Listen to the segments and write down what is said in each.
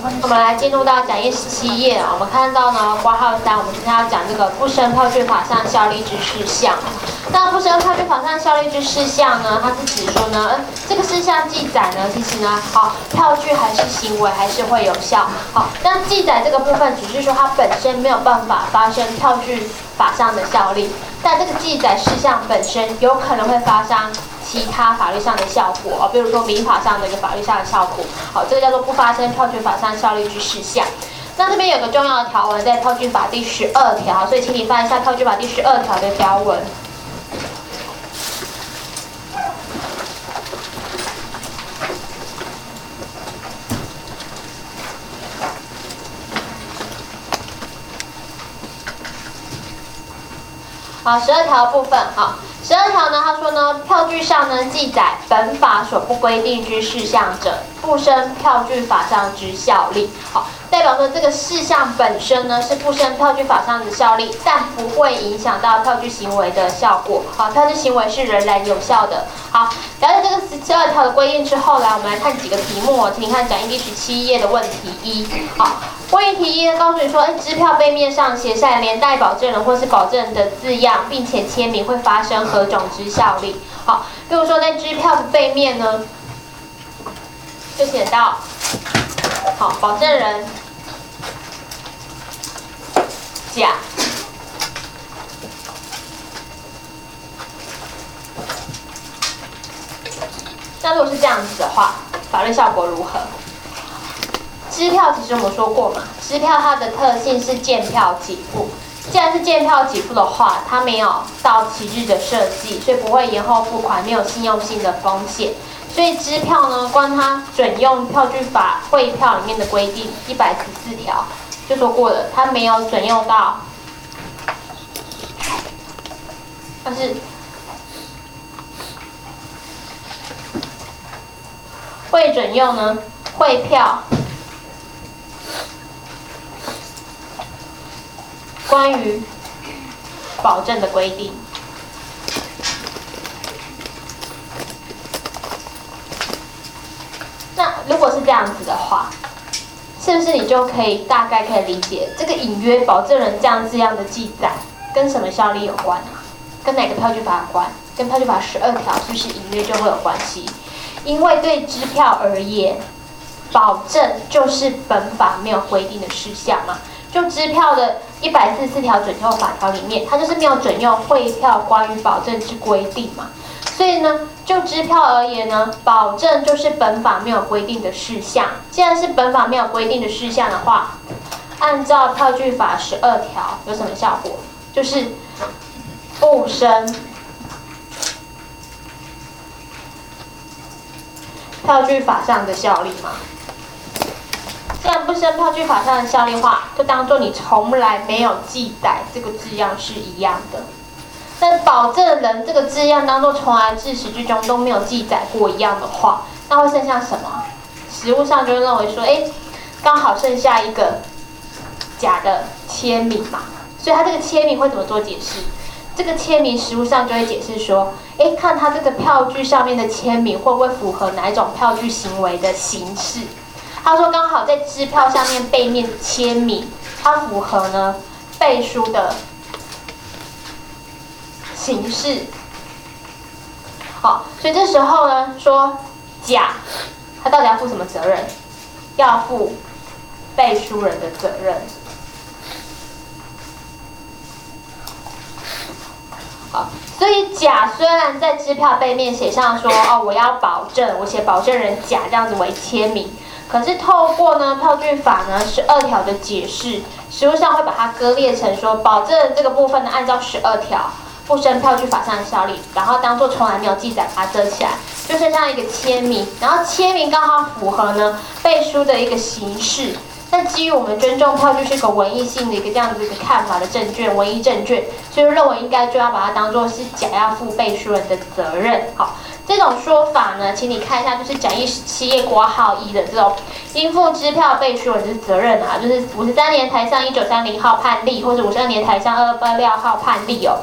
我们来进入到讲义17页啊，我们看到呢，括号3，我们今天要讲这个不生票据法上效力之事项。那不生票据法上效力之事项呢，它是指说呢，这个事项记载呢，其实呢，票据还是行为还是会有效。那记载这个部分只是说它本身没有办法发生票据法上的效力，但这个记载事项本身有可能会发生其他法律上的效果，比如说民法上的一个法律上的效果，这个叫做不发生票据法上效力之事项。那这边有个重要的条文在票据法第12条，所以请你翻一下票据法第12条的条文。好，12条部分，12条呢，他说呢，票据上呢记载本法所不规定之事项者，不生票据法上之效力。代表说这个事项本身呢是不生票据法上的效力，但不会影响到票据行为的效果。票据行为是仍然有效的。好，了解这个12条的规定之后，我们来看几个题目。请你看讲义第17页的问题1。问题题1告诉你说，支票背面上写上连带保证人或是保证人的字样，并且签名会发生何种之效力？比如说在支票的背面呢，就写到，保证人甲。那如果是这样子的话，法律效果如何？支票其实我们说过嘛，支票它的特性是见票给付。既然是见票给付的话，它没有到期日的设计，所以不会延后付款，没有信用性的风险。所以支票呢，关它准用票据法汇票里面的规定114条就说过了，它没有准用到，但是会准用呢汇票关于保证的规定。那如果是这样子的话，是不是你就大概可以理解这个隐约保证人这样的记载跟什么效力有关啊？跟哪个票据法有关？跟票据法12条是不是隐约就会有关系？因为对支票而言，保证就是本法没有规定的事项嘛。就支票的144条准用法条里面，它就是没有准用汇票关于保证之规定嘛。所以呢，就支票而言呢，保证就是本法没有规定的事项。既然是本法没有规定的事项的话，按照票据法12条有什么效果？就是不生票据法上的效力嘛。既然不生票据法上的效力话，就当做你从来没有记载这个字样是一样的。但保证人这个字样当做从来至始至终都没有记载过一样的话，那会剩下什么？实务上就会认为说，刚好剩下一个甲的签名嘛，所以他这个签名会怎么做解释？这个签名实务上就会解释说，看他这个票据上面的签名会不会符合哪一种票据行为的形式？他说刚好在支票上面背面签名，它符合呢背书的形式。所以这时候呢说甲他到底要负什么责任？要负背书人的责任。所以甲虽然在支票背面写上说我要保证，我写保证人甲这样子为签名，可是透过呢票据法呢12条的解释，实务上会把它割裂成说，保证这个部分呢按照12条不生票据法上的效力，然后当做从来没有记载把它遮起来，就剩下一个签名，然后签名刚好符合呢背书的一个形式。那基于我们尊重票据是个文艺性的一个这样子一个看法的证券，文艺证券，所以认为应该就要把它当作是甲要负背书人的责任。这种说法呢，请你看一下，就是讲义17页括号1的这种应负支票背书人的责任就是53年台上1930号判例，或者52年台上2286号判例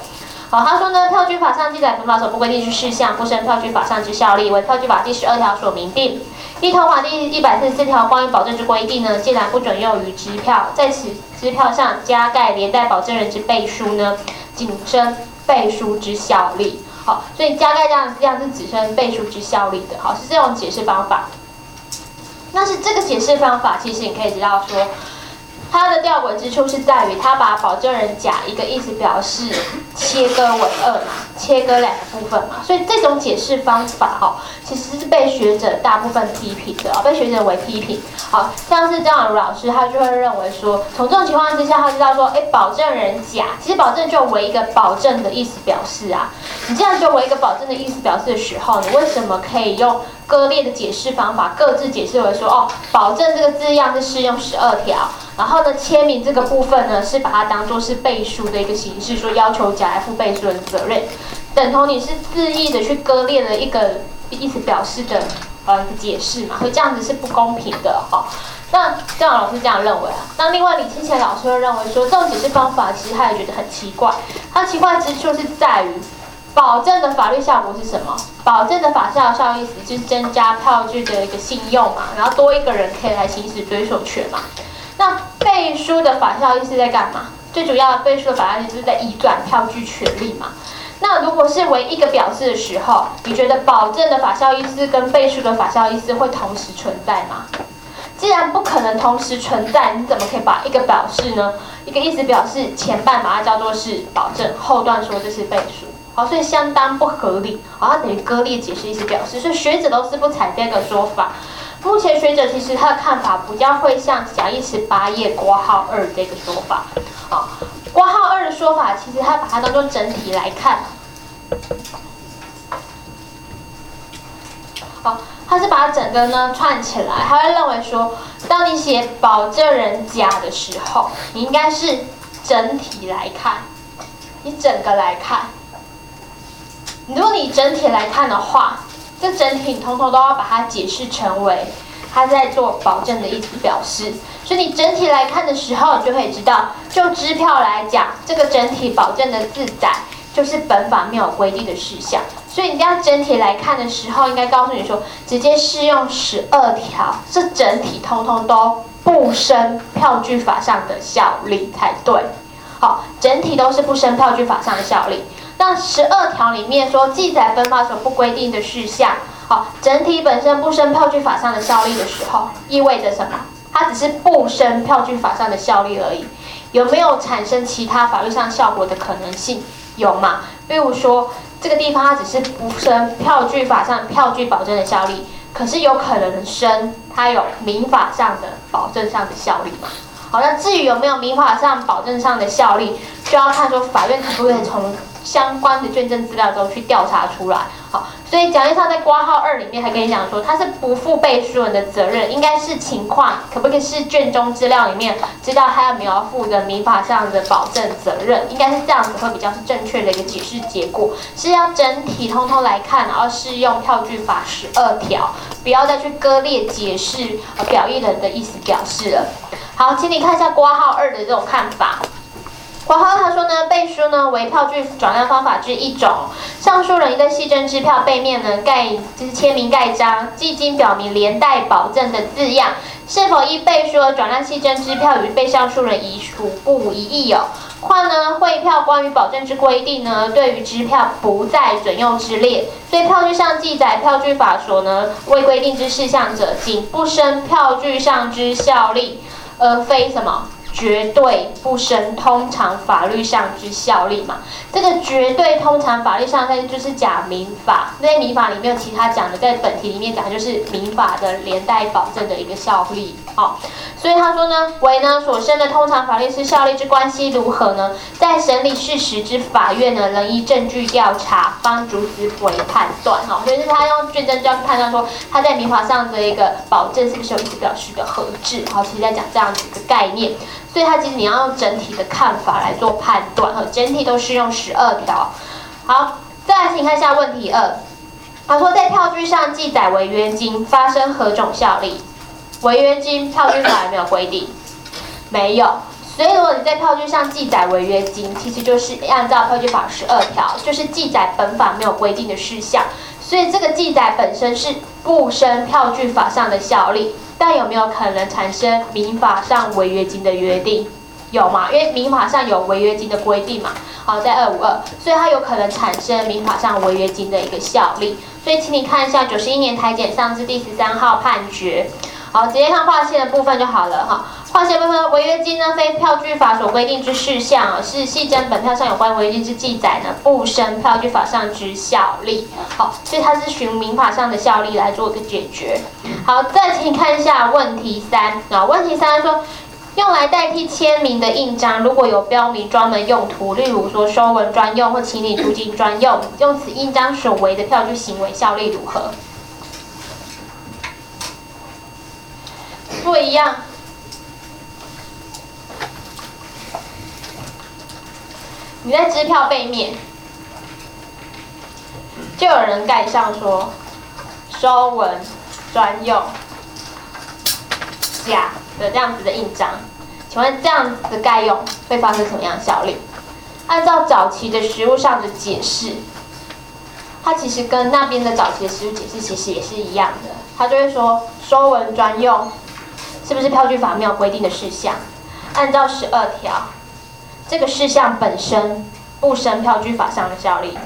好，他说呢，票据法上记载本法所不规定之事项，不生票据法上之效力，为票据法第12条所明定。一通法第144条关于保证之规定呢，既然不准用于支票，在此支票上加盖连带保证人之背书呢，仅生背书之效力。好，所以加盖这样是只生背书之效力的。好，是这种解释方法。那是这个解释方法，其实你可以知道说，它的吊诡之处是在于，它把保证人甲一个意思表示切割为2嘛，切割2个部分嘛，所以这种解释方法其实是被学者大部分批评的被学者为批评。好，像是张雅茹老师，他就会认为说，从这种情况之下，他知道说，保证人甲，其实保证就为一个保证的意思表示啊，你这样就为一个保证的意思表示的时候，你为什么可以用割裂的解释方法各自解释为说，保证这个字样是适用12条。然后呢，签名这个部分呢，是把它当作是背书的一个形式，说要求甲来负背书人的责任，等同你是恣意的去割裂了一个意思表示的一个解释嘛，所以这样子是不公平的那张老师这样认为啊。那另外李清贤老师会认为说，这种解释方法其实他也觉得很奇怪，它奇怪之处是在于，保证的法律效果是什么？保证的法效意思就是增加票据的一个信用嘛，然后多一个人可以来行使追索权嘛。那背书的法效意思在干嘛？最主要的背书的法效意思是在移转票据权利嘛。那如果是为一个表示的时候，你觉得保证的法效意思跟背书的法效意思会同时存在吗？既然不可能同时存在，你怎么可以把一个表示呢？一个意思表示前半把它叫做是保证，后段说这是背书。好，所以相当不合理。它等于割裂解释意思表示，所以学者都是不采这个说法。目前学者其实他的看法比较会像讲义18页括号2这个说法。括号2的说法，其实他把它当做整体来看。他是把它整个呢串起来，他会认为说，当你写保证人甲的时候，你应该是整体来看，你整个来看。如果你整体来看的话，这整体你通通都要把它解释成为他在做保证的意思表示。所以你整体来看的时候，你就可以知道，就支票来讲，这个整体保证的字载就是本法没有规定的事项。所以你这样整体来看的时候，应该告诉你说，直接适用12条，这整体通通都不生票据法上的效力才对。好，整体都是不生票据法上的效力。那12条里面说记载本法所不规定的事项，整体本身不生票据法上的效力的时候，意味着什么？它只是不生票据法上的效力而已。有没有产生其他法律上效果的可能性？有嘛？比如说这个地方它只是不生票据法上票据保证的效力，可是有可能生它有民法上的保证上的效力嘛？好，那至于有没有民法上保证上的效力，就要看说法院可不可以从相关的卷证资料中去调查出来。好，所以讲义上在括号2里面还跟你讲说，他是不负背书人的责任，应该是情况可不可以是卷中资料里面知道他有没有负的民法上的保证责任，应该是这样子会比较是正确的一个解释结果，是要整体通通来看，然后适用票据法12条，不要再去割裂解释表意人的意思表示了。好，请你看一下括号2的这种看法。括号他说呢，背书呢为票据转让方法之一种。上述人在系争支票背面呢就是签名盖章，既经表明连带保证的字样，是否依背书而转让系争支票与被上述人遗属不无异议有。况呢，汇票关于保证之规定呢，对于支票不在准用之列，所以票据上记载票据法所呢未规定之事项者，仅不生票据上之效力，而非什么？绝对不生通常法律上之效力嘛，这个绝对通常法律上就是讲民法，那民法里面有其他讲的，在本题里面讲的就是民法的连带保证的一个效力。所以他说呢，为呢所生的通常法律之效力之关系如何呢？在审理事实之法院呢，仍依证据调查，方逐此为判断。所以是他用卷证就要去判断说，他在民法上的一个保证是不是有意思表示的合致。其实在讲这样子一个概念。所以它其实你要用整体的看法来做判断，整体都适用12条。好，再来请看一下问题2。他说在票据上记载违约金发生何种效力？违约金票据法有没有规定？没有， 所以如果你在票据上记载违约金，其实就是按照票据法12条，就是记载本法没有规定的事项。所以这个记载本身是不生票据法上的效力，但有没有可能产生民法上违约金的约定？有嘛？因为民法上有违约金的规定嘛，好，在252，所以它有可能产生民法上违约金的一个效力。所以请你看一下91年台检上字第13号判决。好，直接看划线的部分就好了哈。划线部分，违约金呢，非票据法所规定之事项是系争本票上有关违约金之记载呢，不生票据法上之效力。好，所以它是循民法上的效力来做一个解决。好，再请你看一下问题3啊，问题3说，用来代替签名的印章，如果有标明专门用途，例如说收文专用或请领出境专用，用此印章所为的票据行为效力如何？不一样。你在支票背面，就有人盖上说收文专用甲的这样子的印章，请问这样子的盖用会发生什么样的效力？按照早期的实务上的解释，它其实跟那边的早期的实务解释其实也是一样的，它就会说收文专用是不是票据法没有规定的事项？按照12条，这个事项本身不生票据法上的效力。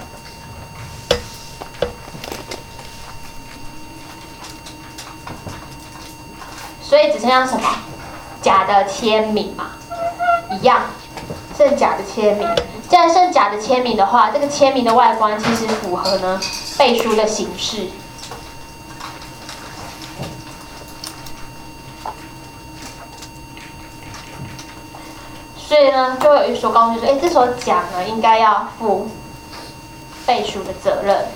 所以只剩下什么？甲的签名嘛，一样，剩甲的签名。既然剩甲的签名的话，这个签名的外观其实符合呢背书的形式。所以呢，就会有一说告诉说，这时候甲呢应该要负背书的责任。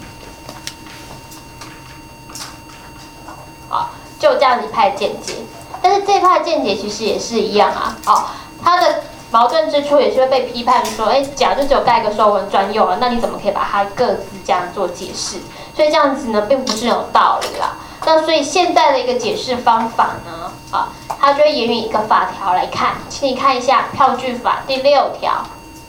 好，就这样一派见解。但是这一派见解其实也是一样啊。好，它的矛盾之处也是会被批判说，甲就只有盖一个收文专用了，那你怎么可以把它各自这样做解释？所以这样子呢，并不是有道理啦。那所以现在的一个解释方法呢，它就会沿用一个法条来看，请你看一下票据法第6条。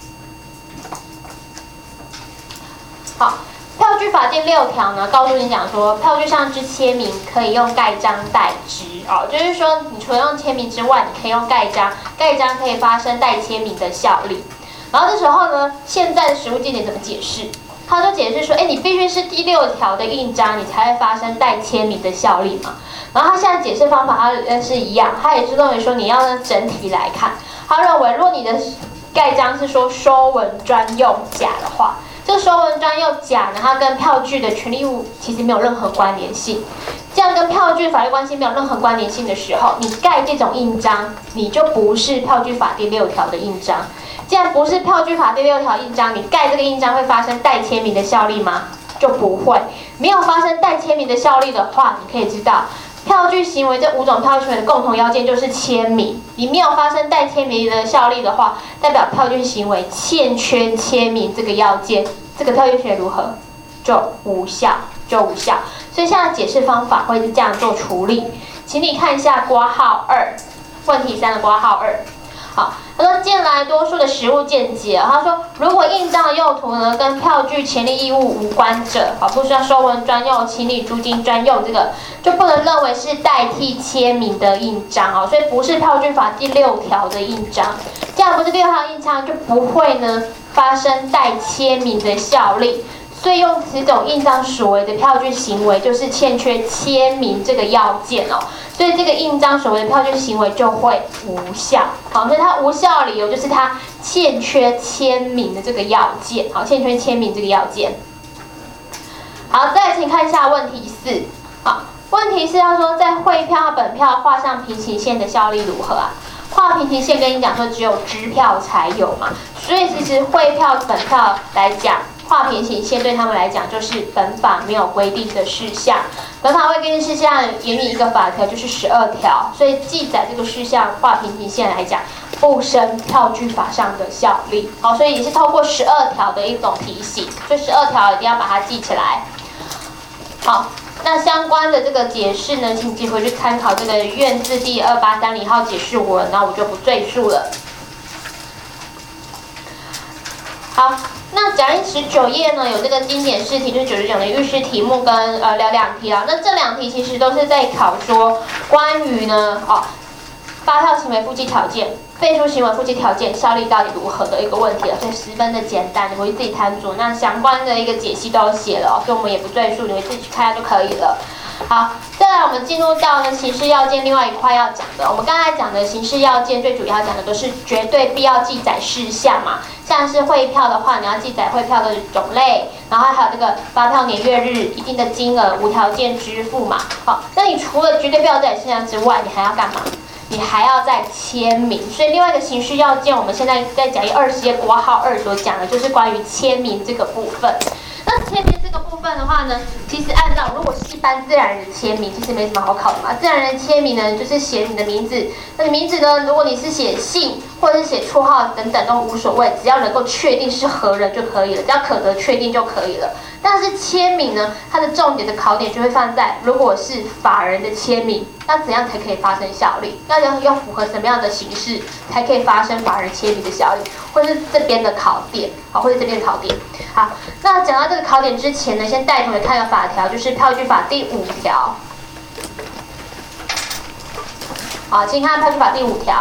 好，票据法第6条呢，告诉你讲说，票据上之签名可以用盖章代之就是说，你除了用签名之外，你可以用盖章，盖章可以发生代签名的效力。然后这时候呢，现在的实务见解怎么解释？他就解释说，你必须是第6条的印章，你才会发生代签名的效力嘛。然后他现在解释方法，他是一样，他也是认为说，你要呢整体来看，他认为如果你的盖章是说收文专用甲的话，这个收文专用甲呢，它跟票据的权利义务其实没有任何关联性。这样跟票据法律关系没有任何关联性的时候，你盖这种印章，你就不是票据法第6条的印章。既然不是票据法第6条印章，你盖这个印章会发生代签名的效力吗？就不会。没有发生代签名的效力的话，你可以知道，票据行为这5种票据行为的共同要件就是签名。你没有发生代签名的效力的话，代表票据行为欠缺签名这个要件，这个票据行为如何？就无效，所以现在解释方法会是这样做处理，请你看一下括号2，问题3的括号2。好，他说近来多数的实务见解，他说如果印章的用途呢跟票据权利义务无关者，不需要收文专用、请领出境专用，这个就不能认为是代替签名的印章所以不是票据法第6条的印章。这样不是6条印章，就不会呢发生代签名的效力。所以用此种印章所为的票据行为，就是欠缺签名这个要件所以这个印章所为的票据行为就会无效。好，所以它无效的理由就是它欠缺签名的这个要件。好，欠缺签名这个要件。好，再来请看一下问题4。好，问题4要说在汇票和本票画上平行线的效力如何啊？画平行线跟你讲说只有支票才有嘛，所以其实汇票、本票来讲，画平行线对他们来讲就是本法没有规定的事项。本法未规定事项沿用一个法条就是12条，所以记载这个事项画平行线来讲，不生票据法上的效力。好，所以也是透过12条的一种提醒，所以12条一定要把它记起来。好， 那相关的这个解释呢，请寄回去参考这个院字第2830号解释文，那我就不赘述了。好，那讲义19页呢，有这个经典试题，就是99的预示题目跟聊2题啊。那这2题其实都是在考说关于呢发票行为附记条件、背书行为附记条件效力到底如何的一个问题了，所以十分的简单，你回去自己参酌。那相关的一个解析都有写了，所以我们也不赘述，你会自己去看就可以了。好，再来我们进入到呢刑事要件另外一块要讲的，我们刚才讲的刑事要件最主要讲的都是绝对必要记载事项嘛，像是汇票的话，你要记载汇票的种类，然后还有这个发票年月日、一定的金额、无条件支付嘛。好，那你除了绝对必要记载事项之外，你还要干嘛？你还要再签名，所以另外一个刑事要件，我们现在在讲义20页括号2所讲的就是关于签名这个部分。那签名这个部分的话呢，其实按照如果是一般自然人的签名，其实没什么好考的嘛。自然人签名呢，就是写你的名字。那你名字呢，如果你是写姓或者是写绰号等等都无所谓，只要能够确定是何人就可以了，只要可得确定就可以了。但是签名呢，它的重点的考点就会放在，如果是法人的签名，那怎样才可以发生效力？那要符合什么样的形式才可以发生法人签名的效力？或是这边的考点，好，或者这边的考点。好，那讲到这个考点之前呢，先带同学看个法条，就是票据法第5条。好，请看票据法第5条。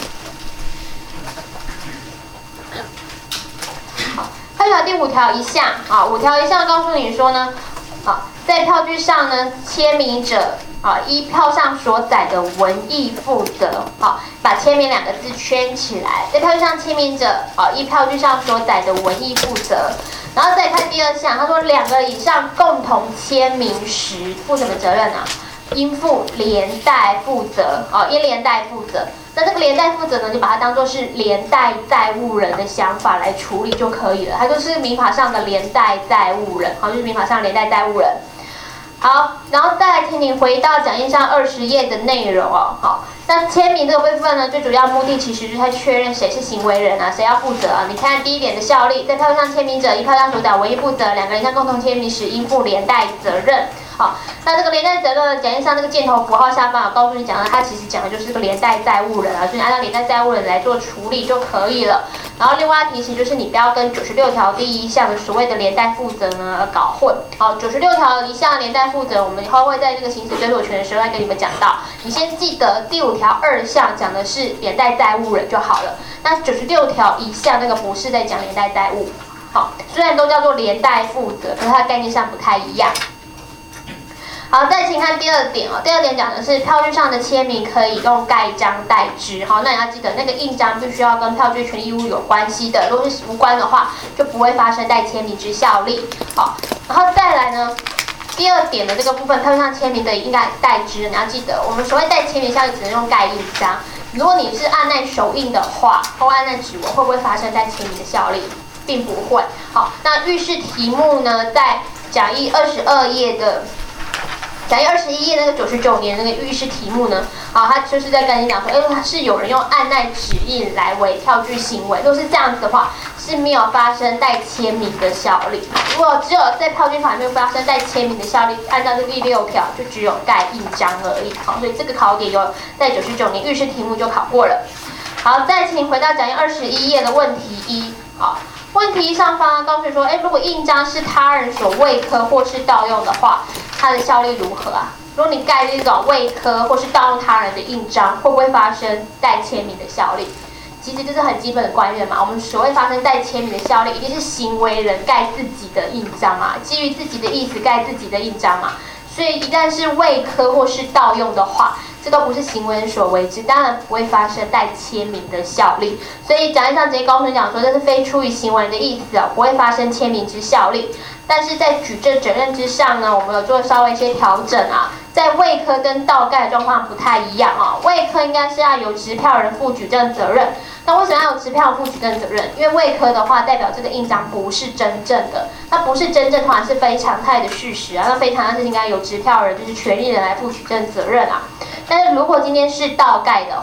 票据法第5条1项啊，5条1项告诉你说呢，在票据上呢，签名者依票上所载的文义负责，把签名2个字圈起来。在票据上签名者依票据上所载的文义负责。然后再看第2项，他说2个以上共同签名时负什么责任啊？应负连带负责应连带负责。那这个连带负责呢，就把它当作是连带债务人的想法来处理就可以了，它就是民法上的连带债务人，就是民法上的连带债务人。好，然后再来请你回到讲义上20页的内容哦。好，那签名这个部分呢，最主要目的其实就是在确认谁是行为人啊，谁要负责啊。你看第1点的效力，在票据上签名者依票上所载文义负责，2个人以上共同签名时应负连带责任。好，那这个连带责任，讲义上这个箭头符号下方有告诉你讲的，它其实讲的就是这个连带债务人啊，所以你按照连带债务人来做处理就可以了。然后另外提醒就是你不要跟96条第1项的所谓的连带负责呢搞混。好，96条1项连带负责，我们以后会在这个行使追索权的时候再跟你们讲到。你先记得第5条2项讲的是连带债务人就好了。那96条1项那个不是在讲连带债务。好，虽然都叫做连带负责，可是它的概念上不太一样。好，再请看第2点哦。第2点讲的是票据上的签名可以用盖章代之。好，那你要记得那个印章必须要跟票据权利义务有关系的，如果是无关的话，就不会发生带签名之效力。好，然后再来呢，第2点的这个部分，票据上签名的应该代之，你要记得，我们所谓带签名效力只能用盖印章。如果你是按捺手印的话，或按捺指纹，会不会发生带签名的效力？并不会。好，那预示题目呢，在讲义22页的。讲义21页那个99年那个预示题目呢，它就是在跟你讲说，它是有人用按捺指印来为票据行为，如果是这样子的话，是没有发生带签名的效力。如果只有在票据法里面发生带签名的效力，按照这第6条就只有盖印章而已。好，所以这个考点有在99年预示题目就考过了。好，再请回到讲义21页的问题1。好，问题上方告诉你说，如果印章是他人所未刻或是盗用的话，它的效力如何啊？如果你盖这种未刻或是盗用他人的印章，会不会发生带签名的效力？其实这是很基本的观念嘛。我们所谓发生带签名的效力，一定是行为人盖自己的印章嘛，基于自己的意思盖自己的印章嘛。所以一旦是未刻或是盗用的话，这都不是行为人所为之，当然不会发生带签名的效力。所以讲义上直接告诉你讲说，这是非出于行为人的意思不会发生签名之效力。但是在举证责任之上呢，我们有做稍微一些调整啊。在未刻跟盗盖的状况不太一样啊。未刻应该是要由持票人负举证责任。那为什么要有持票人负举证责任？因为未刻的话，代表这个印章不是真正的，那不是真正的话是非常态的事实啊。那非常态是应该由持票人，就是权利人来负举证责任啊。但是如果今天是盗盖的话，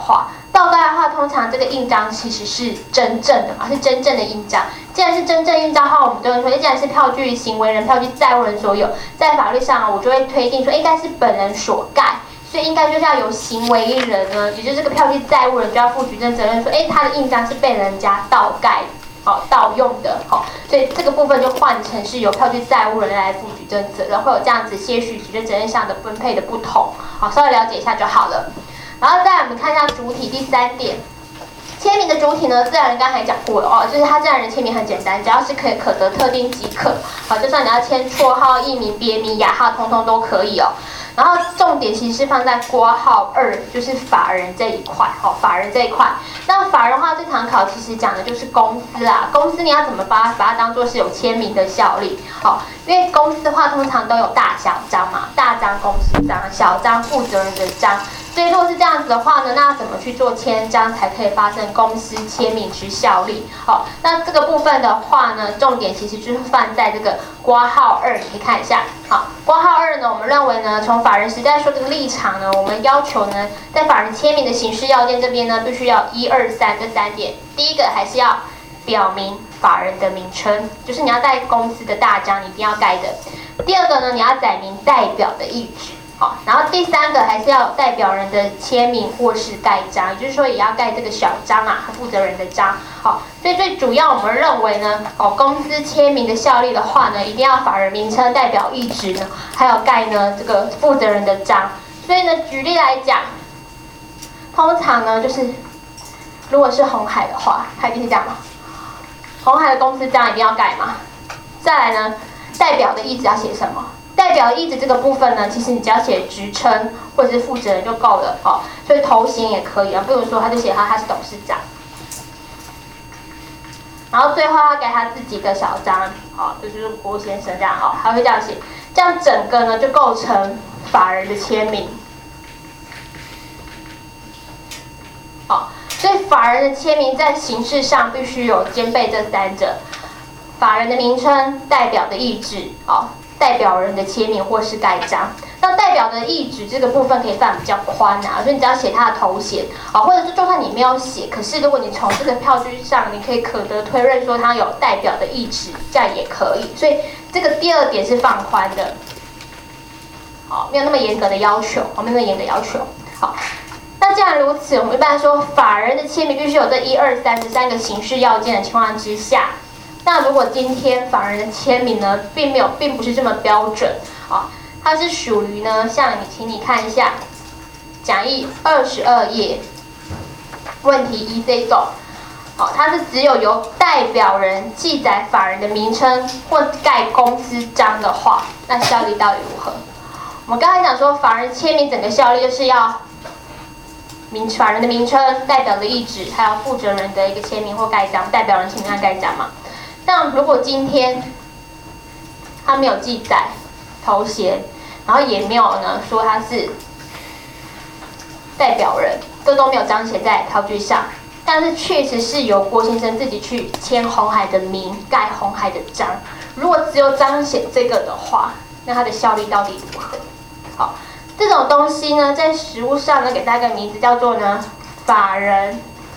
倒盖的话，通常这个印章其实是真正的嘛，是真正的印章。既然是真正印章的话，我们都会说，既然是票据行为人、票据债务人所有，在法律上我就会推定说，应该是本人所盖，所以应该就是要由行为人呢，也就是这个票据债务人就要负举证责任，说，他的印章是被人家盗盖。盗用的，所以这个部分就换成是由票据债务人来负举证责任，会有这样子些许举证责任上的分配的不同，稍微了解一下就好了。然后再来我们看一下主体第3点，签名的主体呢，自然人刚才讲过了就是他自然人签名很简单，只要是可得特定即可，就算你要签绰号、艺名、别名、雅号，通通都可以然后重点其实是放在括号2，就是法人这一块，法人这一块。那法人的话，这堂考其实讲的就是公司啦。公司你要怎么把它当作是有签名的效力？因为公司的话通常都有大小章嘛，大章公司章，小章负责人的章。所以如果是这样子的话呢，那要怎么去做签章才可以发生公司签名之效力？那这个部分的话呢，重点其实就是放在这个括号2，你可以看一下。括号2呢，我们认为呢，从法人时代说这个立场呢，我们要求呢，在法人签名的形式要件这边呢，必须要1、2、3这3点。第一个还是要表明法人的名称，就是你要带公司的大章，你一定要盖的。第二个呢，你要载明代表的意志。然后第3个还是要有代表人的签名或是盖章，也就是说也要盖这个小章负责人的章。所以最主要我们认为呢，公司签名的效力的话呢，一定要法人名称、代表意志呢，还有盖呢这个负责人的章。所以呢，举例来讲，通常呢就是如果是鸿海的话，它一定是这样嘛，鸿海的公司章一定要盖嘛。再来呢，代表的意志要写什么？代表意志这个部分呢，其实你只要写职称或者是负责人就够了所以头衔也可以比如说他就写他是董事长，然后最后要给他自己的小章就是郭先生这样还会这样写，这样整个呢就构成法人的签名所以法人的签名在形式上必须有兼备这3者：法人的名称、代表的意志代表人的签名或是盖章。那代表的意志这个部分可以放比较宽所以你只要写他的头衔或者是就算你没有写，可是如果你从这个票据上，你可以可得推论说他有代表的意志，这样也可以。所以这个第2点是放宽的，没有那么严格的要求，没有那么严格的要求。那既然如此，我们一般说法人的签名必须有这1、2、3这3个形式要件的情况之下。那如果今天法人的签名呢，并不是这么标准它是属于呢，像请你看一下讲义22页问题1这种它是只有由代表人记载法人的名称或盖公司章的话，那效力到底如何？我们刚才讲说，法人签名整个效力就是要法人的名称、代表的意志，还有负责人的一个签名或盖章，代表人签名和盖章嘛。那如果今天他没有记载头衔，然后也没有呢说他是代表人，这都没有彰显在票据上，但是确实是由郭先生自己去签鸿海的名、盖鸿海的章。如果只有彰显这个的话，那它的效力到底如何？这种东西呢，在实务上呢，给大家一个名字叫做呢法人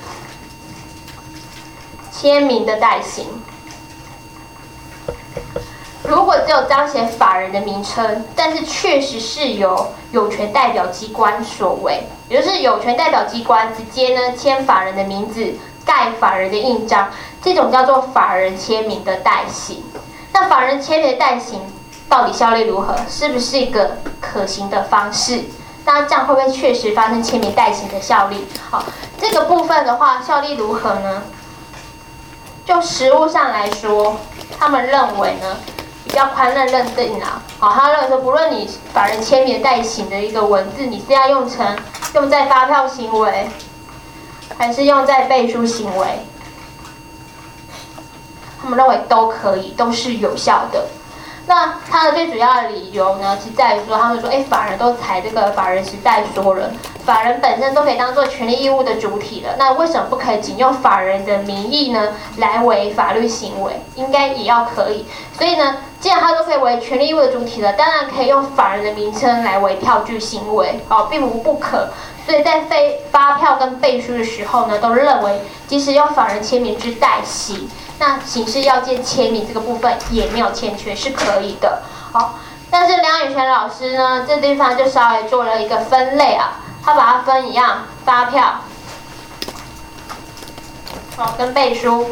签名的代行。如果只有彰显法人的名称，但是确实是由有权代表机关所为，也就是有权代表机关直接呢签法人的名字，盖法人的印章，这种叫做法人签名的代行。那法人签名的代行到底效力如何？是不是一个可行的方式？那这样会不会确实发生签名代行的效力？这个部分的话，效力如何呢？就实务上来说，他们认为呢，比较宽认定他认为说，不论你法人签名代行的一个文字，你是要用在发票行为，还是用在背书行为，他们认为都可以，都是有效的。那它的最主要的理由呢，是在于说，他们说，法人都采这个法人时代说了，法人本身都可以当做权利义务的主体了，那为什么不可以仅用法人的名义呢来为法律行为？应该也要可以。所以呢，既然它都可以为权利义务的主体了，当然可以用法人的名称来为票据行为，并无不可。 所以在发票跟背书的时候呢，都认为即使用法人签名之代行，那刑事要件签名这个部分也没有欠缺，是可以的。好，但是梁宇权老师呢，这地方就稍微做了一个分类啊，他把它分一样，发票，好跟背书。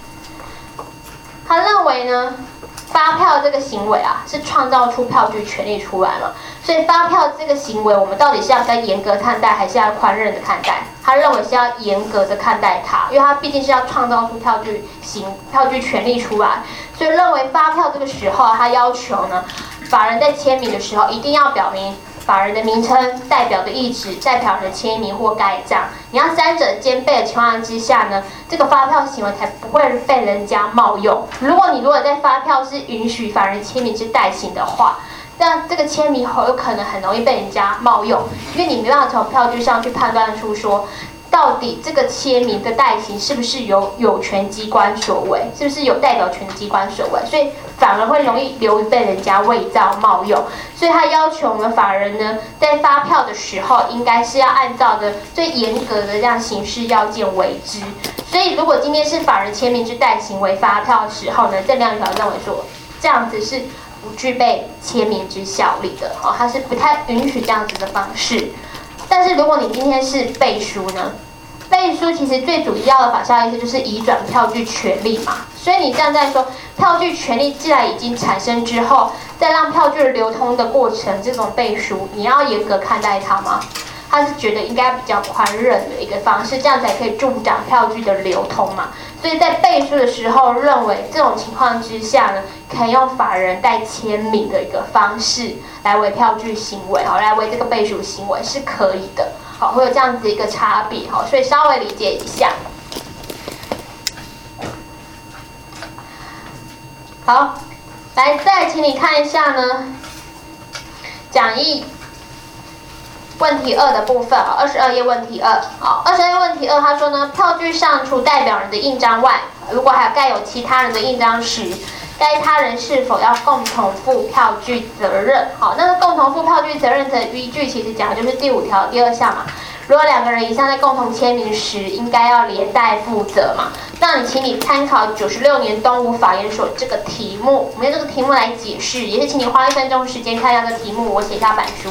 他认为呢，发票这个行为啊，是创造出票据权利出来嘛，所以发票这个行为，我们到底是要比较严格看待，还是要宽容的看待？他认为是要严格的看待它，因为它毕竟是要创造出票据权利出来，所以认为发票这个时候，他要求呢，法人在签名的时候一定要表明法人的名称、代表的意旨、代表人的签名或盖章。你要三者兼备的情况之下呢，这个发票行为才不会被人家冒用。如果在发票是允许法人签名之代行的话，那这个签名有可能很容易被人家冒用，因为你没办法从票据上去判断出说，到底这个签名的代行是不是由有权机关所为，是不是有代表权的机关所为，所以反而会容易流于被人家伪造冒用。所以他要求呢，法人呢在发票的时候，应该是要按照的最严格的这样刑事要件为之。所以如果今天是法人签名之代行为发票的时候呢，这两条认为说，这样子是不具备签名之效力的，它是不太允许这样子的方式。但是如果你今天是背书呢，背书其实最主要的法效意思就是移转票据权利嘛，所以你这样在说，票据权利既然已经产生之后，再让票据流通的过程，这种背书，你要严格看待它吗？他是觉得应该比较宽容的一个方式，这样才可以助长票据的流通嘛。所以在背书的时候，认为这种情况之下呢，可以用法人代签名的一个方式来为票据行为，来为这个背书行为是可以的。好，会有这样子一个差别，好，所以稍微理解一下。好，来再请你看一下呢，讲义问题2的部分，22页问题2。好，22页问题2，他说呢，票据上除代表人的印章外，如果还盖有其他人的印章时，该他人是否要共同负票据责任？好，那个共同负票据责任的依据，其实讲的就是第5条第2项嘛。如果2个人以上在共同签名时，应该要连带负责嘛。那请你参考96年东吴法研所这个题目，我们用这个题目来解释，也是请你花1分钟时间看一下这个题目，我写一下板书。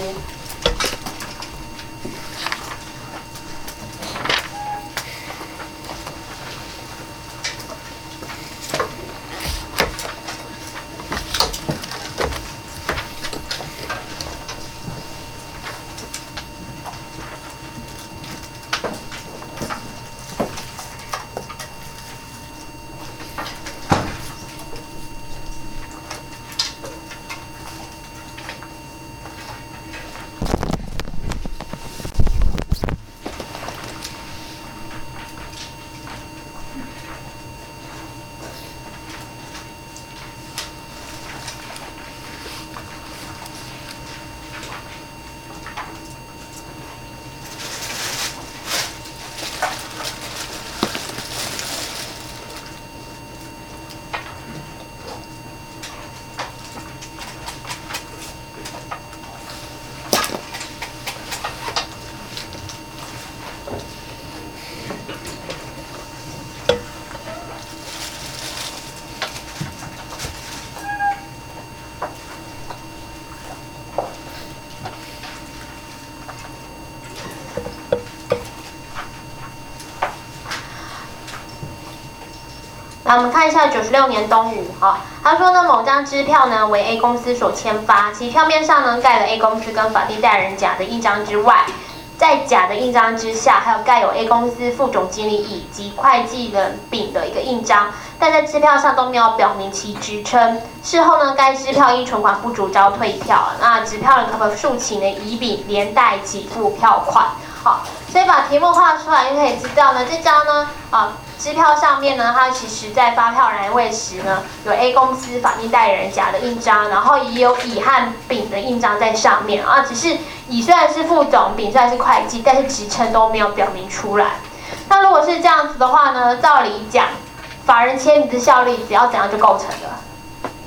来，我们看一下96年东吴他说呢，某张支票呢为 A 公司所签发，其票面上呢盖了 A 公司跟法定代理人甲的印章之外，在甲的印章之下，还有盖有 A 公司副总经理乙及会计人丙的一个印章，但在支票上都没有表明其职称。事后呢，该支票因存款不足遭退票，那支票人可不可以诉请呢乙丙连带给付票款？好，所以把题目画出来就可以知道呢，这张呢支票上面呢，它其实在发票栏位时呢，有 A 公司法定代理人甲的印章，然后也有乙和丙的印章在上面只是乙虽然是副总，丙虽然是会计，但是职称都没有表明出来。那如果是这样子的话呢，照理讲，法人签名的效力只要怎样就构成了？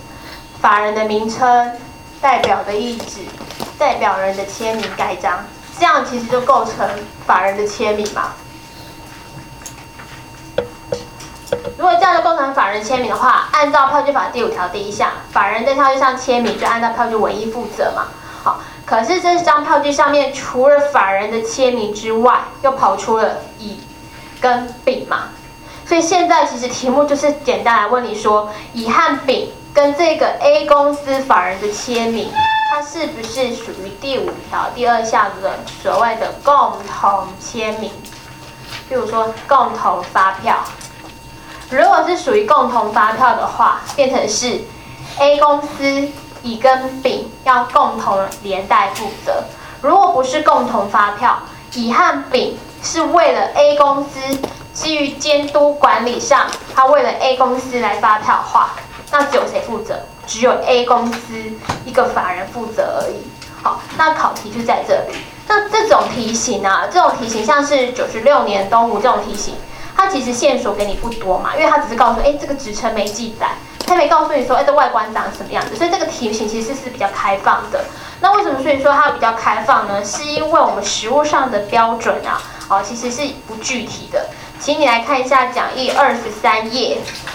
法人的名称、代表的意旨、代表人的签名盖章， 这样其实就构成法人的签名嘛。如果这样就构成法人签名的话，按照票据法第5条第1项，法人在票据上签名就按照票据唯一负责嘛。好，可是这张票据上面除了法人的签名之外，又跑出了乙跟丙嘛。所以现在其实题目就是简单来问你说，乙和丙跟这个 A 公司法人的签名，它是不是属于第5条第2项的所谓的共同签名？比如说共同发票。如果是属于共同发票的话，变成是 A 公司乙跟丙要共同连带负责。如果不是共同发票，乙和丙是为了 A 公司基于监督管理上，他为了 A 公司来发票化，那只有谁负责？只有 A 公司一个法人负责而已。好，那考题就在这里。那这种题型啊，这种题型像是96年东吴这种题型。它其实线索给你不多嘛，因为它只是告诉这个职称没记载，它没告诉你说，这外观长什么样子，所以这个题型其实是比较开放的。那为什么所以说它比较开放呢？是因为我们实务上的标准啊，其实是不具体的。请你来看一下讲义23页。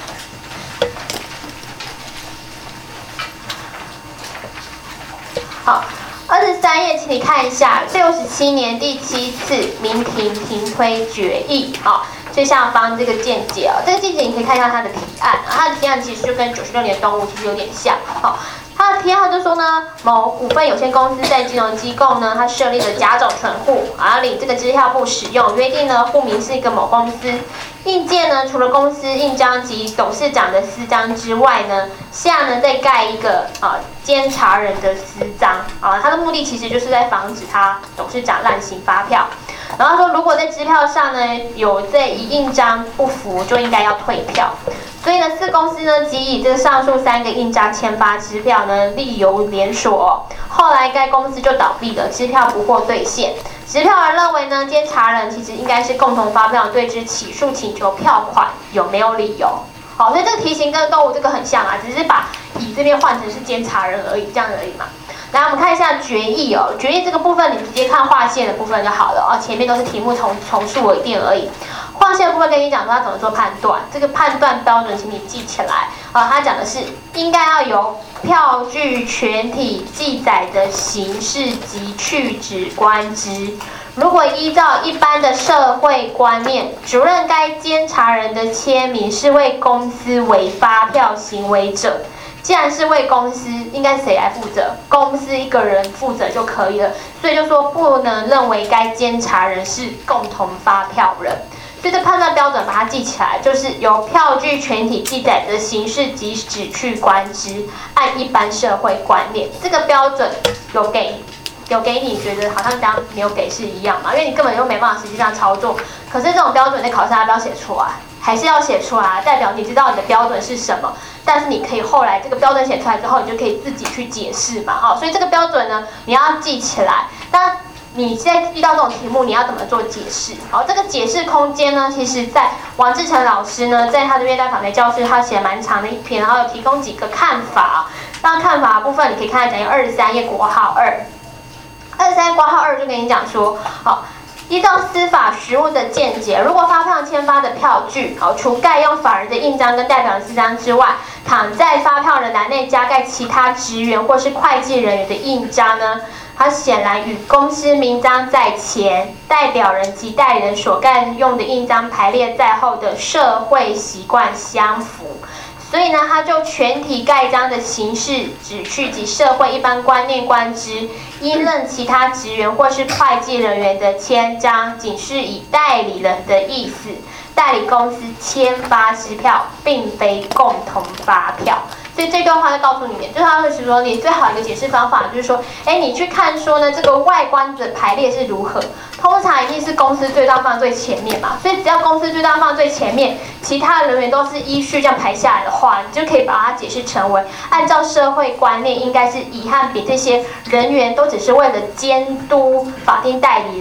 好，23页，请你看一下67年第7次民庭庭推决议，最下方这个见解这个见解你可以看一下它的提案它的提案其实就跟96年东吴其实有点像它的提案就说呢，某股份有限公司在金融机构呢，它设立了甲种存户，领这个支票簿使用，约定呢户名是一个某公司。印件呢，除了公司印章及董事长的私章之外呢，下呢再盖一个监察人的私章它的目的其实就是在防止他董事长滥行发票。然后说，如果在支票上呢有这一印章不符，就应该要退票。所以呢，4公司呢即以这上述3个印章签发支票呢，力由连锁。后来该公司就倒闭了，支票不获兑现。持票人认为呢，监察人其实应该是共同发票对之起诉请求票款有没有理由。好，所以这个题型跟东吴这个很像只是把乙这边换成是监察人而已，这样而已嘛。来，我们看一下决议决议这个部分你直接看划线的部分就好了前面都是题目重述一遍而已。划线的部分跟你讲说它怎么做判断，这个判断标准请你记起来它讲的是应该要由票据全体记载的形式及去旨观之。如果依照一般的社会观念，主任该监察人的签名是为公司为发票行为者。既然是为公司，应该谁来负责？公司一个人负责就可以了。所以就说不能认为该监察人是共同发票人。所以这判断标准把它记起来，就是由票据全体记载的形式及旨去观之，按一般社会观念。这个标准有给你觉得好像刚没有给是一样嘛？因为你根本就没办法实际上操作。可是这种标准在考试要不要写出来？还是要写出来，代表你知道你的标准是什么。但是你可以后来这个标准写出来之后，你就可以自己去解释嘛。所以这个标准呢，你要记起来。那你现在遇到这种题目，你要怎么做解释？这个解释空间呢，其实在王志成老师呢，在他的约代法媒教室，他写蛮长的一篇，然后有提供几个看法。那看法的部分，你可以看讲义23页括号2，23页括号2就跟你讲说，依照司法实务的见解，如果发票签发的票据，除盖用法人的印章跟代表人私章之外，倘在发票人栏内加盖其他职员或是会计人员的印章呢，它显然与公司名章在前，代表人及代理人所盖用的印章排列在后的社会习惯相符。所以呢，它就全体盖章的形式、旨趣及社会一般观念观之，应任其他职员或是会计人员的签章，仅是以代理人的意思，代理公司签发支票，并非共同发票。所以这段话就告诉你们，就是他会说，你最好一个解释方法就是说，你去看说呢，这个外观的排列是如何。通常一定是公司最大放最前面嘛，所以只要公司最大放最前面，其他的人员都是依序这样排下来的话，你就可以把它解释成为，按照社会观念，应该是乙和丙这些人员都只是为了监督法定代理人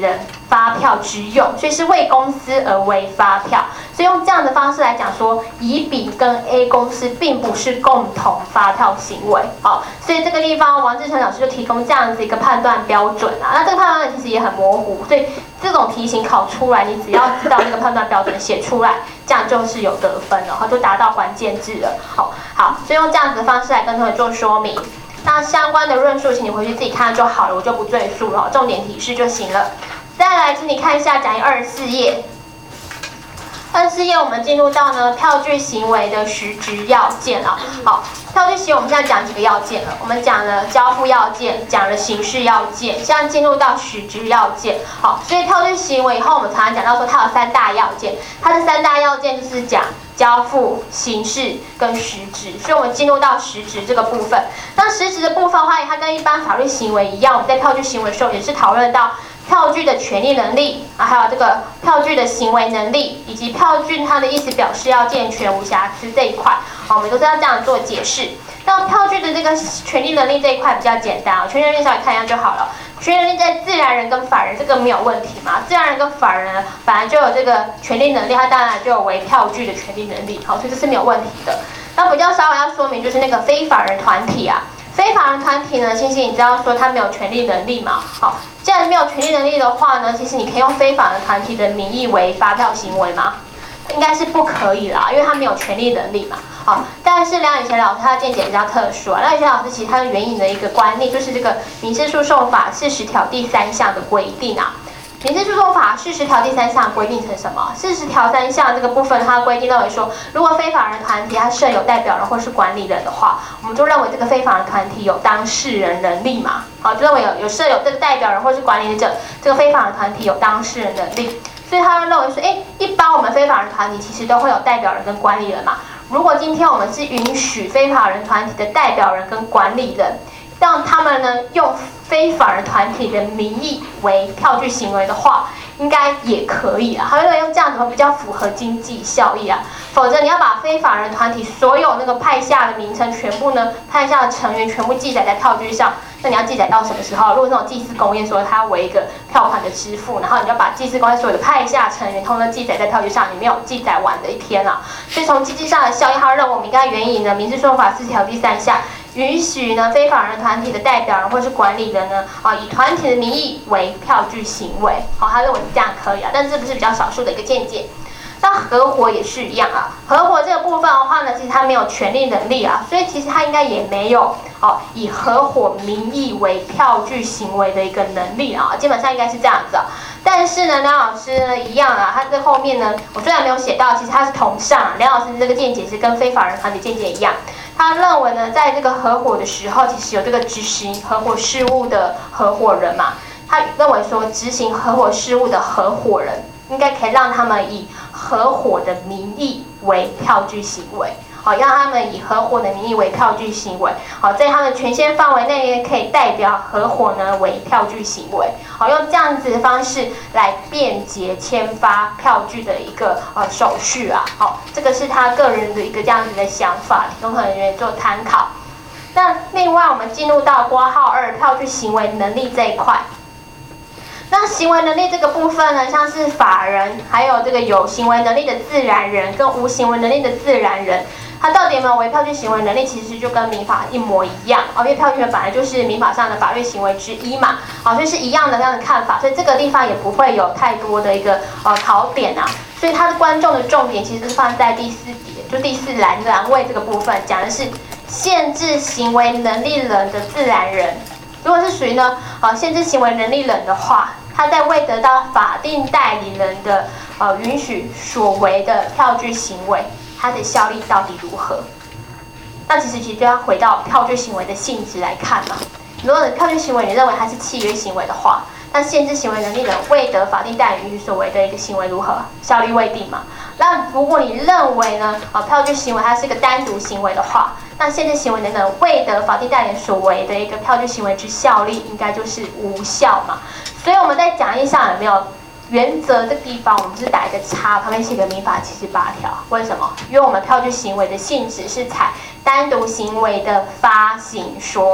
发票之用，所以是为公司而为发票。所以用这样的方式来讲说，乙、丙跟 A 公司并不是共同发票行为。好，所以这个地方王志成老师就提供这样子一个判断标准啊。那这个判断其实也很模糊，所以这种题型考出来，你只要知道这个判断标准写出来，这样就是有得分了，然后就达到关键字了。好，所以用这样子的方式来跟同学做说明。那相关的论述，请你回去自己看就好了，我就不赘述了，重点提示就行了。再来，请你看一下讲义24页。24页我们进入到呢票据行为的实质要件了。好，票据行为我们现在讲几个要件了？我们讲了交付要件，讲了形式要件，现在进入到实质要件。好，所以票据行为以后我们常常讲到说它有3大要件，它的3大要件就是讲交付、形式跟实质，所以我们进入到实质这个部分。那实质的部分的话，它跟一般法律行为一样，我们在票据行为的时候也是讨论到票据的权利能力啊，还有这个票据的行为能力，以及票据它的意思表示要健全无瑕疵这一块，好，我们都是要这样做解释。那票据的这个权利能力这一块比较简单啊，权利能力稍微看一下就好了。权利能力在自然人跟法人这个没有问题嘛？自然人跟法人呢本来就有这个权利能力，它当然就有为票据的权利能力，好，所以这是没有问题的。那比较稍微要说明就是那个非法人团体啊。非法人团体呢，其实你知道说他没有权利能力嘛？好，既然没有权利能力的话呢，其实你可以用非法人团体的名义为发票行为吗？应该是不可以啦，因为他没有权利能力嘛。好，但是梁雨贤老师他的见解比较特殊啊。梁雨贤老师其实他援引的一个观念就是这个民事诉讼法40条第3项的规定啊。民事诉讼法40条第3项规定成什么？40条3项这个部分，它规定认为说，如果非法人团体它设有代表人或是管理人的话，我们就认为这个非法人团体有当事人能力嘛，好，就认为有设有这个代表人或是管理者，这个非法人团体有当事人能力，所以他认为说，一般我们非法人团体其实都会有代表人跟管理人嘛。如果今天我们是允许非法人团体的代表人跟管理人，让他们呢用非法人团体的名义为票据行为的话，应该也可以啊。他认为用这样子比较符合经济效益啊。否则你要把非法人团体所有那个派下的名称全部呢，派下的成员全部记载在票据上，那你要记载到什么时候？如果那种祭祀公业说它为一个票款的支付，然后你要把祭祀公业所有的派下成员通通记载在票据上，你没有记载完的一天啊。所以从经济上的效益，他认为我们应该援引呢民事诉讼法40条第3项。允许呢非法人团体的代表人或是管理人呢，以团体的名义为票据行为，好，他认为是这样可以啊，但是这不是比较少数的一个见解。那合伙也是一样啊，合伙这个部分的话呢，其实他没有权利能力啊，所以其实他应该也没有以合伙名义为票据行为的一个能力啊，基本上应该是这样子啊。但是呢，梁老师呢一样啊，他这后面呢，我虽然没有写到，其实他是同上啊，梁老师这个见解是跟非法人团体见解一样。他认为呢，在这个合伙的时候，其实有这个执行合伙事务的合伙人嘛。他认为说，执行合伙事务的合伙人应该可以让他们以合伙的名义为票据行为，好，让他们以合伙的名义为票据行为，好，在他们权限范围内可以代表合伙呢为票据行为，好，用这样子的方式来便捷签发票据的一个手续啊，好，这个是他个人的一个这样子的想法，提供同学做参考。那另外我们进入到括号2票据行为能力这一块。那行为能力这个部分呢，像是法人，还有这个有行为能力的自然人跟无行为能力的自然人，它到底有没有为票据行为能力，其实就跟民法一模一样因为票据本来就是民法上的法律行为之一嘛，所以是一样的这样的看法，所以这个地方也不会有太多的一个考点啊，所以它的观众的重点其实是放在第4节，就第4栏位这个部分，讲的是限制行为能力人的自然人。如果是属于呢限制行为能力人的话，他在未得到法定代理人的允许所为的票据行为，它的效力到底如何？那其实就要回到票据行为的性质来看嘛。如果票据行为你认为它是契约行为的话，那限制行为能力人未得法定代理人允许所为的一个行为如何？效力未定嘛。那如果你认为呢票据行为它是一个单独行为的话，那限制行为能力人未得法定代理人所为的一个票据行为之效力，应该就是无效嘛。所以我们在讲义上有没有原则这个地方，我们是打一个叉，旁边写个民法78条。为什么？因为我们票据行为的性质是采单独行为的发行说，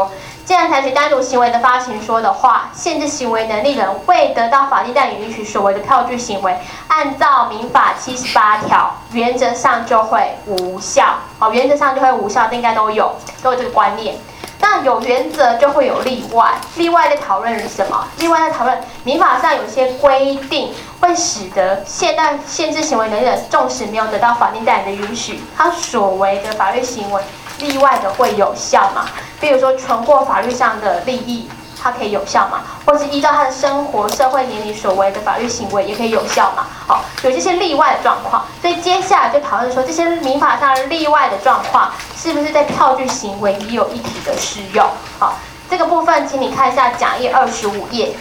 既然采取单独行为的发行说的话，限制行为能力人未得到法定代理允许所为的票据行为，按照民法78条，原则上就会无效。原则上就会无效，这应该都有这个观念。那有原则就会有例外，例外在讨论什么？例外在讨论民法上有些规定会使得限制行为能力人，纵使没有得到法定代理的允许，他所为的法律行为例外的会有效嘛？比如说存获法律上的利益，它可以有效嘛？或是依照他的生活、社会年龄所为的法律行为也可以有效嘛？好，有这些例外的状况，所以接下来就讨论说这些民法上例外的状况，是不是在票据行为也有一体的适用？好，这个部分请你看一下讲义25页。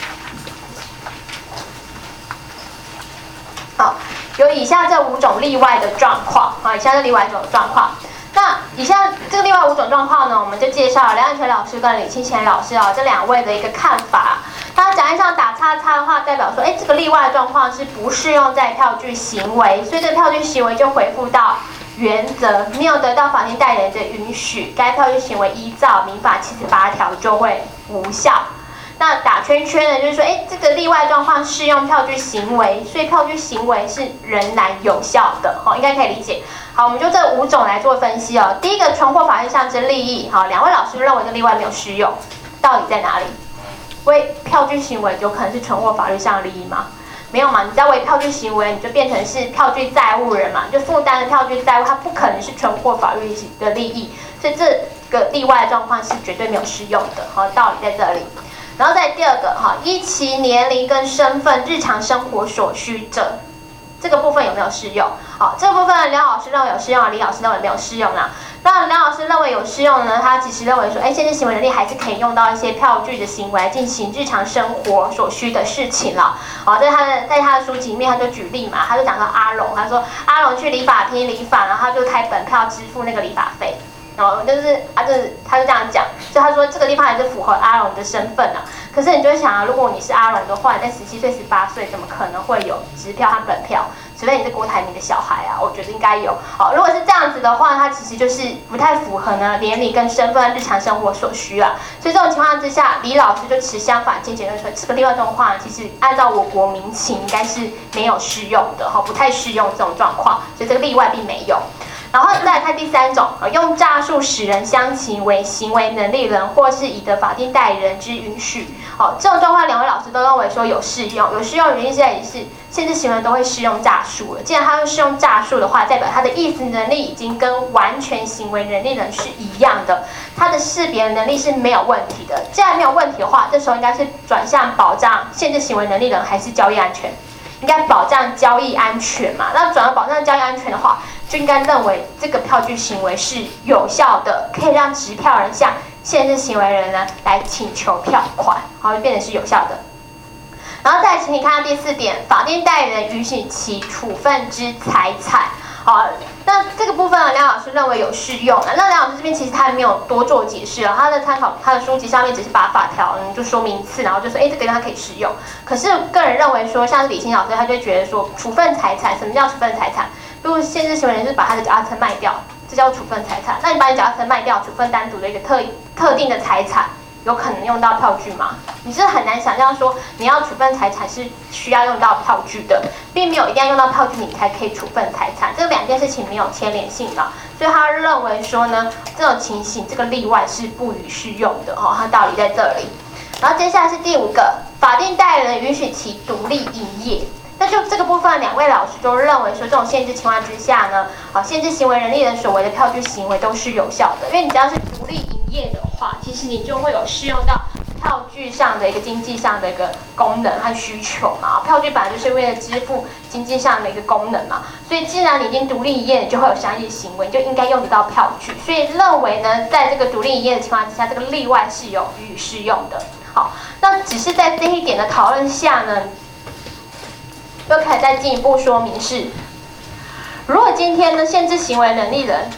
好，有以下这5种例外的状况啊，以下这例外5种状况。那以下这个另外5种状况呢，我们就介绍了梁永全老师跟李清贤老师这2位的一个看法。那讲义上打叉叉的话，代表说，这个例外的状况是不适用在票据行为，所以这个票据行为就回复到原则，没有得到法定代理人的允许，该票据行为依照民法78条就会无效。那打圈圈呢，就是说，这个例外状况适用票据行为，所以票据行为是仍然有效的，应该可以理解。好，我们就这5种来做分析哦。第一个，存获法律上之利益，好，2位老师认为这例外没有适用，到底在哪里？为票据行为有可能是存获法律上的利益吗？没有嘛？你知道为票据行为，你就变成是票据债务人嘛，就负担的票据债务，它不可能是存获法律的利益，所以这个例外的状况是绝对没有适用的。好，道理在这里。然后再第2个，依其年龄跟身份、日常生活所需者，这个部分有没有适用？好，这个部分梁老师认为有适用，李老师认为没有适用啦。那梁老师认为有适用呢，他其实认为说，限制行为能力还是可以用到一些票据的行为来进行日常生活所需的事情了。好，在他的书籍里面，他就举例嘛，他就讲到阿龙，他说阿龙去理发厅理发，然后他就开本票支付那个理发费。就是他就这样讲，所以他说这个地方还是符合阿龙的身份啊。可是你就会想啊，如果你是阿龙的话，你在17岁、18岁，怎么可能会有支票和本票？除非你是郭台铭的小孩啊，我觉得应该有。好，如果是这样子的话，它其实就是不太符合呢年龄跟身份、日常生活所需啊。所以这种情况之下，李老师就持相反见解，认为这个例外状况其实按照我国民情应该是没有适用的，不太适用这种状况，所以这个例外并没有。然后再来看第3种，用诈术使人相情为行为能力人，或是以得法定代理人之允许。这种状况2位老师都认为说有适用，有适用的原因是在于是限制行为都会适用诈术了。既然他会适用诈术的话，代表他的意思能力已经跟完全行为能力人是一样的，他的识别能力是没有问题的。既然没有问题的话，这时候应该是转向保障限制行为能力人还是交易安全？应该保障交易安全嘛？那转而保障交易安全的话，就应该认为这个票据行为是有效的，可以让持票人向限制行为人呢来请求票款，好，就变成是有效的。然后再来请你看到第4点，法定代理人允许其处分之财产。好，那这个部分呢，梁老师认为有适用。那梁老师这边其实他没有多做解释，他的参考他的书籍上面只是把法条就说明一次，然后就说这个它可以适用。可是个人认为说，像是李清老师，他就觉得说处分财产，什么叫处分财产？如果限制行为人就是把他的脚踏车卖掉，这叫处分财产。那你把你脚踏车卖掉，处分单独的一个特定的财产，有可能用到票据吗？你是很难想象说你要处分财产是需要用到票据的，并没有一定要用到票据你才可以处分财产，这2件事情没有牵连性的。所以他认为说呢，这种情形这个例外是不予适用的，它道理在这里。然后接下来是第5个，法定代理人允许其独立营业。那就这个部分，2位老师都认为说，这种限制情况之下呢，限制行为能力人所为的票据行为都是有效的，因为你只要是独立营业的话，其实你就会有适用到票据上的一个经济上的一个功能和需求嘛。票据本来就是为了支付经济上的一个功能嘛，所以既然你已经独立营业，你就会有商业行为，你就应该用得到票据。所以认为呢，在这个独立营业的情况之下，这个例外是有予以适用的。好，那只是在这一点的讨论下呢，又可以再进一步说明是，如果今天呢限制行为能力人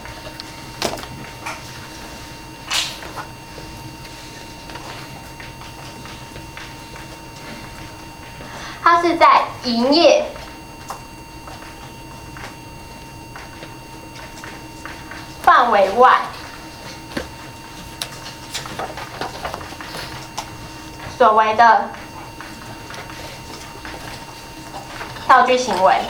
他是在营业范围外所谓的票据行为，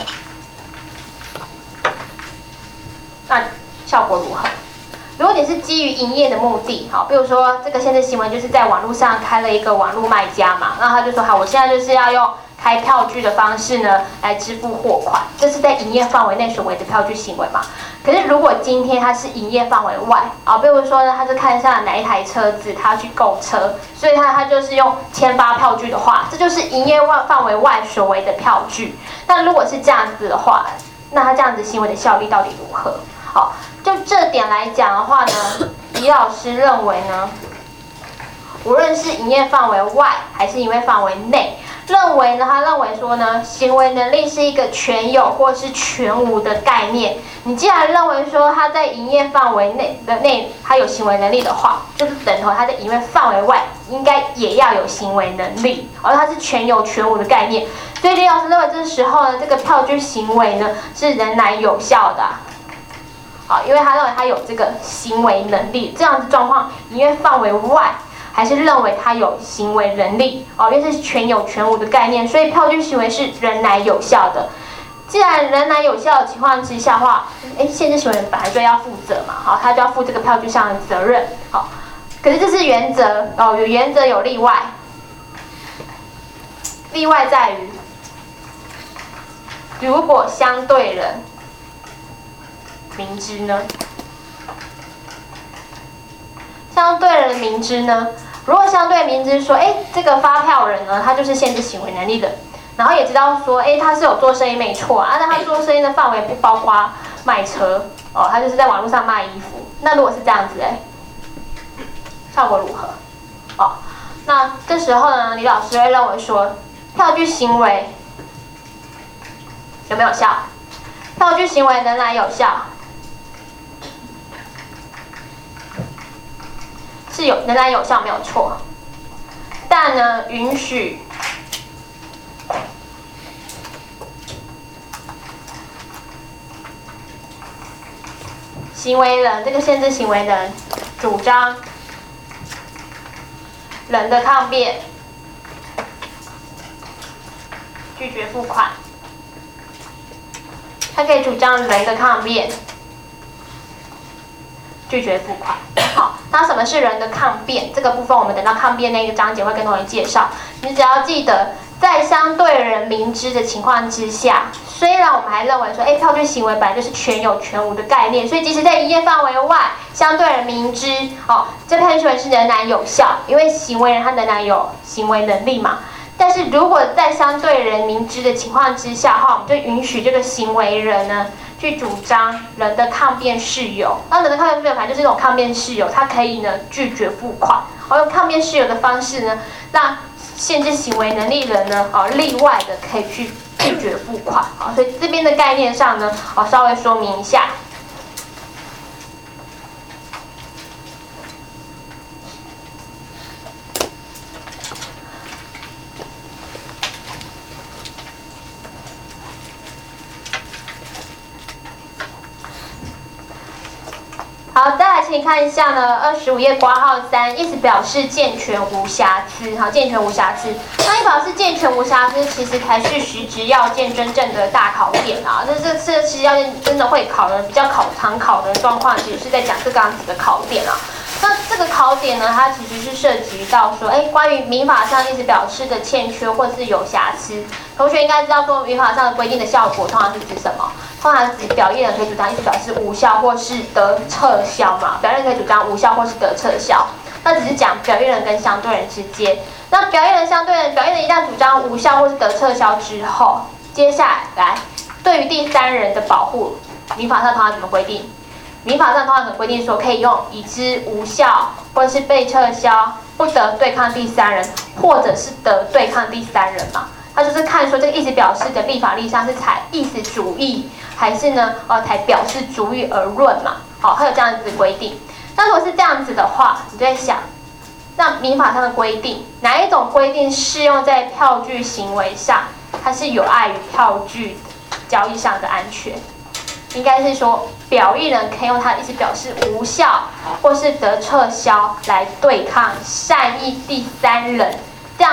那效果如何？如果你是基于营业的目的，好，比如说这个限制行为就是在网络上开了一个网络卖家嘛，那他就说好，我现在就是要用开票据的方式呢来支付货款，这是在营业范围内所谓的票据行为嘛。可是如果今天它是营业范围外啊，比如说呢，他是看上哪一台车子，他要去购车，所以他就是用签发票据的话，这就是营业范围外所谓的票据。那如果是这样子的话，那他这样子行为的效力到底如何？好，就这点来讲的话呢，李老师认为呢，无论是营业范围外还是营业范围内，他认为说呢，行为能力是一个全有或是全无的概念。你既然认为说他在营业范围内他有行为能力的话，就是等同他在营业范围外应该也要有行为能力，而它是全有全无的概念。所以李老师认为这时候呢，这个票据行为呢是仍然有效的。好，因为他认为他有这个行为能力，这样子状况，营业范围外还是认为他有行为能力哦，因为是全有全无的概念，所以票据行为是仍然有效的。既然仍然有效的情况之下的话，限制行为人本来就要负责嘛，好，他就要负这个票据上的责任，好。可是这是原则哦，有原则有例外，例外在于，如果相对人明知呢？相对人明知呢？如果相对明知说，这个发票人呢，他就是限制行为能力的，然后也知道说，他是有做生意没错啊，但他做生意的范围不包括卖车哦，他就是在网络上卖衣服。那如果是这样子，效果如何？哦，那这时候呢，李老师会认为说，票据行为有没有效？票据行为仍然有效。是仍然有效，没有错，但呢，允许行为人这个限制行为人主张人的抗辩，拒绝付款，他可以主张人的抗辩，拒绝付款。好，那什么是人的抗辩？这个部分我们等到抗辩那个章节会跟同学介绍。你只要记得，在相对人明知的情况之下，虽然我们还认为说，票据行为本来就是全有全无的概念，所以即使在营业范围外，相对人明知，这票据行为是仍然有效，因为行为人他仍然有行为能力嘛。但是如果在相对人明知的情况之下，我们就允许这个行为人呢，去主张人的抗辩事由。那人的抗辩事由，反正就是一种抗辩事由，他可以呢拒绝付款，用抗辩事由的方式呢，让限制行为能力人呢，例外的可以去拒绝付款。所以这边的概念上呢，稍微说明一下。好，再来，请你看一下呢，25页括号3，意思表示健全无瑕疵。好，健全无瑕疵。那你表示健全无瑕疵，其实才是实质要件真正的大考点啊。这实质要件真的会考的，比较常考的状况，其实是在讲这个样子的考点啊。那这个考点呢，它其实是涉及到说，关于民法上意思表示的欠缺或是有瑕疵。同学应该知道说，民法上的规定的效果通常是指什么？通常指表意人可以主张意思表示无效或是得撤销嘛，表意人可以主张无效或是得撤销。那只是讲表意人跟相对人之间。那表意人、相对人，表意人一旦主张无效或是得撤销之后，接下来对于第三人的保护，民法上通常怎么规定？民法上通常规定说，可以用已知无效或是被撤销，不得对抗第三人，或者是得对抗第三人嘛。他就是看说这个意思表示的立法例上是采意思主义，还是呢采表示主义而论嘛？好，还有这样子的规定。那如果是这样子的话，你就在想，那民法上的规定，哪一种规定适用在票据行为上，它是有碍于票据交易上的安全？应该是说，表意人可以用他的意思表示无效或是得撤销来对抗善意第三人这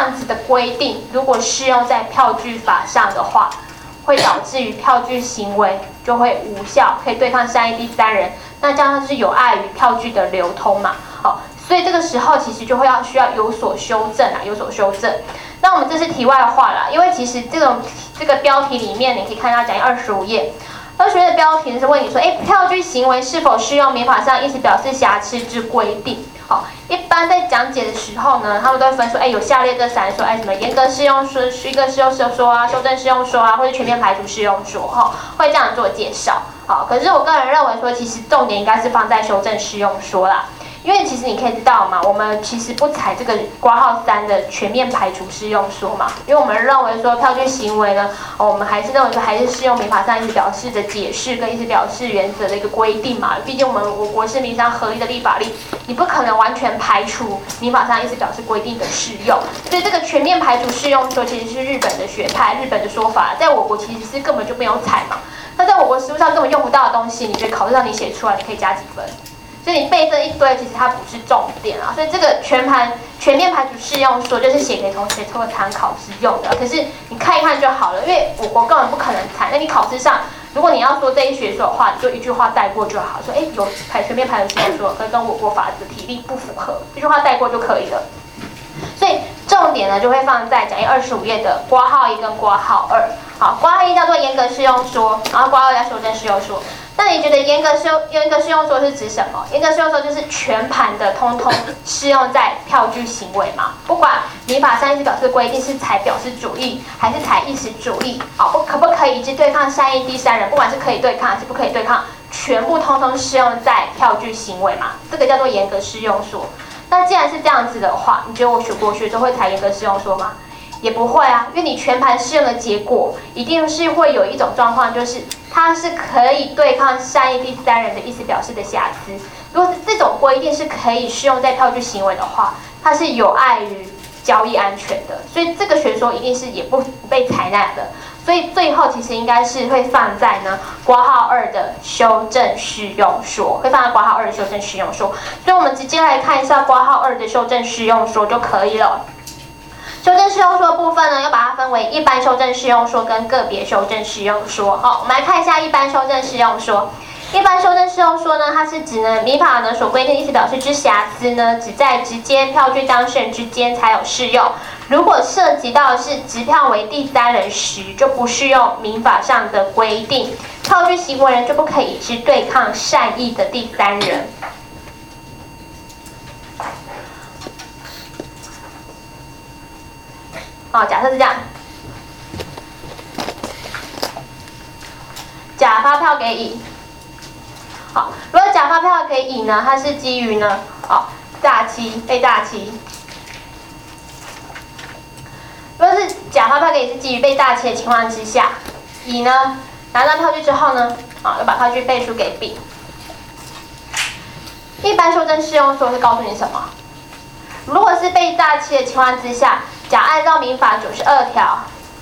规定如果适用在票据法上的话，会导致于票据行为就会无效，可以对抗善意第三人，那这样是有碍于票据的流通嘛？好，所以这个时候其实就会需要有所修正啊，有所修正。那我们这是题外话啦，因为其实这个标题里面你可以看到讲25页。25页的标题是问你说，票据行为是否适用民法上意思表示瑕疵之规定？好，一般在讲解的时候呢，他们都会分说，有下列这3说，什么严格适用说、虚个适用说啊、修正适用说啊，或者全面排除适用说，会这样做介绍。好，可是我个人认为说，其实重点应该是放在修正适用说啦。因为其实你可以知道嘛，我们其实不采这个括号3的全面排除适用说嘛，因为我们认为说票据行为呢，我们还是认为说还是适用民法上意思表示的解释跟意思表示原则的一个规定嘛，毕竟我国是民商合一的立法力，你不可能完全排除民法上意思表示规定的适用，所以这个全面排除适用说其实是日本的学派，日本的说法，在我国其实是根本就没有采嘛，那在我国实务上根本用不到的东西，你觉得考试上你写出来，你可以加几分？所以你背这一堆，其实它不是重点啊。所以这个全面排除适用说，就是写给同学做参考是用的。可是你看一看就好了，因为我根本不可能采。那你考试上，如果你要说这一学说的话，你就一句话带过就好。说有全面排除适用说，可是跟我国法的体例不符合，这句话带过就可以了。所以重点呢就会放在讲义25页的括号1跟括号2。好，括号1叫做严格适用说，然后括号2叫修正适用说。那你觉得严格适用说是指什么？严格适用说就是全盘的通通适用在票据行为嘛，不管民法上意思表示规定是采表示主义还是采意识主义，可不可以一致对抗善意第三人？不管是可以对抗还是不可以对抗，全部通通适用在票据行为嘛，这个叫做严格适用说。那既然是这样子的话，你觉得我国学都会采严格适用说吗？也不会啊，因为你全盘适用的结果，一定是会有一种状况，就是它是可以对抗善意第三人的意思表示的瑕疵。如果是这种规定是可以适用在票据行为的话，它是有碍于交易安全的，所以这个学说一定是也不被采纳的。所以最后其实应该是会放在呢括号2的修正适用说，会放在括号2的修正适用说。所以我们直接来看一下括号2的修正适用说就可以了。修正适用说的部分呢，要把它分为一般修正适用说跟个别修正适用说。好，我们来看一下一般修正适用说。一般修正适用说呢，它是指呢民法呢所规定的意思表示之瑕疵呢，只在直接票据当事人之间才有适用。如果涉及到的是执票为第三人时，就不适用民法上的规定。票据行为人就不可以去对抗善意的第三人。假设是这样，甲发票给乙。好，如果甲发票给乙呢，它是基于呢，诈欺被诈欺。如果是甲发票给乙是基于被诈欺的情况之下，乙呢拿到票据之后呢，又把票据背书给丙。一般修正适用说是告诉你什么？如果是被诈欺的情况之下，甲按照民法92条，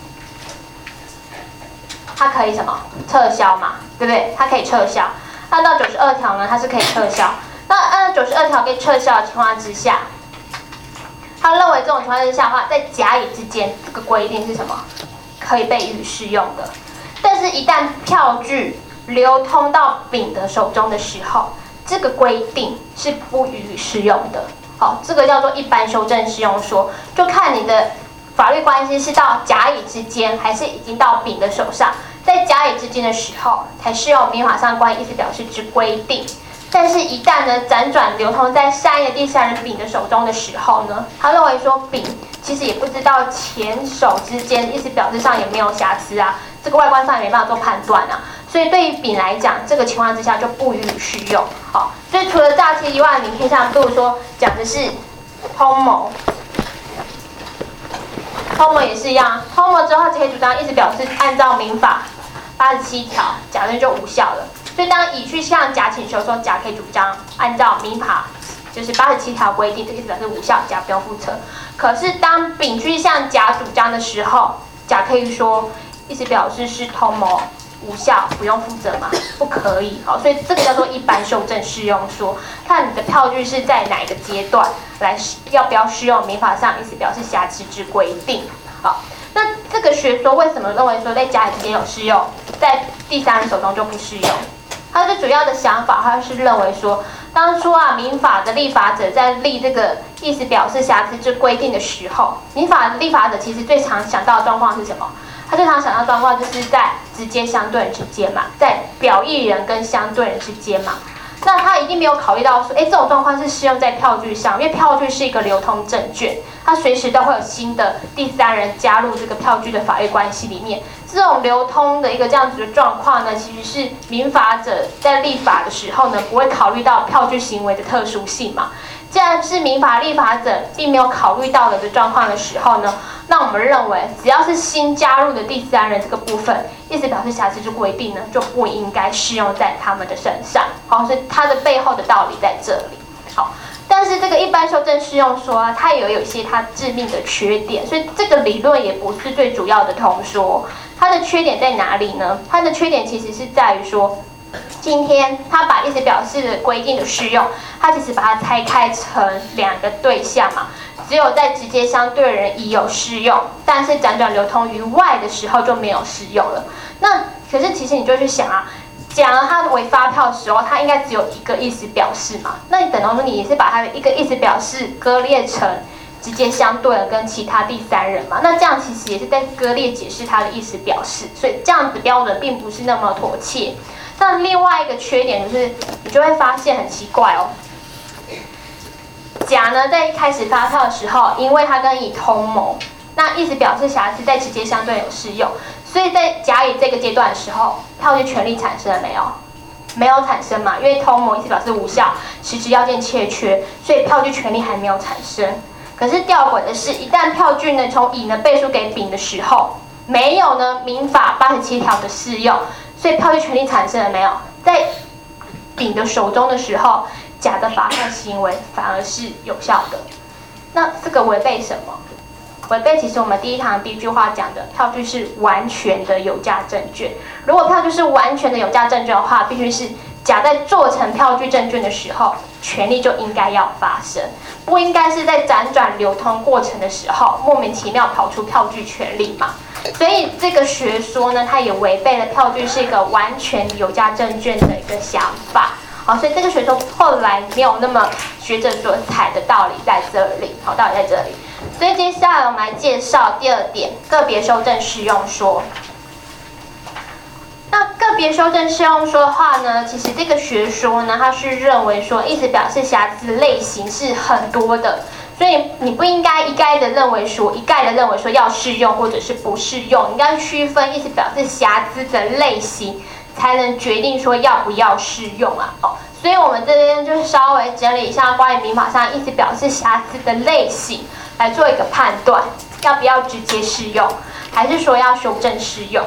它可以什么撤销嘛，对不对？它可以撤销。按照92条呢，它是可以撤销。那按照92条可以撤销的情况之下，他认为这种情况之下的话，在甲乙之间这个规定是什么？可以被予适用的。但是，一旦票据流通到丙的手中的时候，这个规定是不予以适用的。好，这个叫做一般修正适用说，就看你的法律关系是到甲乙之间，还是已经到丙的手上。在甲乙之间的时候，才适用民法上关于意思表示之规定。但是，一旦呢辗转流通在善意的第三人丙的手中的时候呢，他认为说丙其实也不知道前手之间意思表示上有没有瑕疵啊，这个外观上也没办法做判断啊。所以对于丙来讲，这个情况之下就不予以适用。好，所以除了诈欺以外，你可以像比如说讲的是通谋，通谋也是一样，通谋之后可以主张意思表示按照民法87条，甲呢就无效了。所以当乙去向甲请求的时候，甲可以主张按照民法就是87条规定，这个意思表示无效，甲不用负责。可是当丙去向甲主张的时候，甲可以说意思表示是通谋， 无效，不用负责吗？不可以。好，所以这个叫做一般修正适用说，看你的票据是在哪一个阶段来要不要适用民法上意思表示瑕疵之规定。好，那这个学说为什么认为说在甲乙之间有适用，在第三人手中就不适用？他最主要的想法，他是认为说，当初民法的立法者在立这个意思表示瑕疵之规定的时候，民法的立法者其实最常想到的状况是什么？他最常想到的状况就是在直接相对人之间嘛，在表意人跟相对人之间嘛。那他一定没有考虑到说，这种状况是适用在票据上，因为票据是一个流通证券，它随时都会有新的第三人加入这个票据的法律关系里面。这种流通的一个这样子的状况呢，其实是民法者在立法的时候呢，不会考虑到票据行为的特殊性嘛。既然是民法立法者并没有考虑到的状况的时候呢，那我们认为只要是新加入的第三人这个部分，意思表示瑕疵之规定呢，就不应该适用在他们的身上。好，所以它的背后的道理在这里。好，但是这个一般修正适用说它也有一些它致命的缺点，所以这个理论也不是最主要的通说。它的缺点在哪里呢？它的缺点其实是在于说，今天他把意思表示的规定的适用，他其实把它拆开成两个对象嘛，只有在直接相对人已有适用，但是辗转流通于外的时候就没有适用了。那可是其实你就去想讲了它为发票的时候，它应该只有一个意思表示嘛，那你等同说你也是把它的一个意思表示割裂成直接相对人跟其他第三人嘛，那这样其实也是在割裂解释它的意思表示，所以这样子标准并不是那么妥切。那另外一个缺点就是，你就会发现很奇怪甲呢在一开始发票的时候，因为他跟乙通谋，那意思表示瑕疵在直接相对有适用，所以在甲乙这个阶段的时候，票据权利产生了没有？没有产生嘛，因为通谋意思表示无效，实质要件欠缺，所以票据权利还没有产生。可是吊诡的是，一旦票据呢从乙呢背书给丙的时候，没有呢民法87条的适用，所以票据权利产生了没有？在丙的手中的时候，甲的发票行为反而是有效的。那这个违背什么？违背其实我们第一堂第一句话讲的，票据是完全的有价证券。如果票据是完全的有价证券的话，必须是甲在做成票据证券的时候，权利就应该要发生，不应该是在辗转流通过程的时候莫名其妙跑出票据权利嘛。所以这个学说呢，它也违背了票据是一个完全有价证券的一个想法。好，所以这个学说后来没有那么学者所采的道理在这里。好，道理在这里。所以接下来我们来介绍第二点，个别修正适用说。那个别修正适用说的话呢，其实这个学说呢，它是认为说意思表示瑕疵类型是很多的，所以你不应该一概的认为说要适用或者是不适用，你应该区分意思表示瑕疵的类型，才能决定说要不要适用所以我们这边就稍微整理一下关于民法上意思表示瑕疵的类型，来做一个判断，要不要直接适用，还是说要修正适用。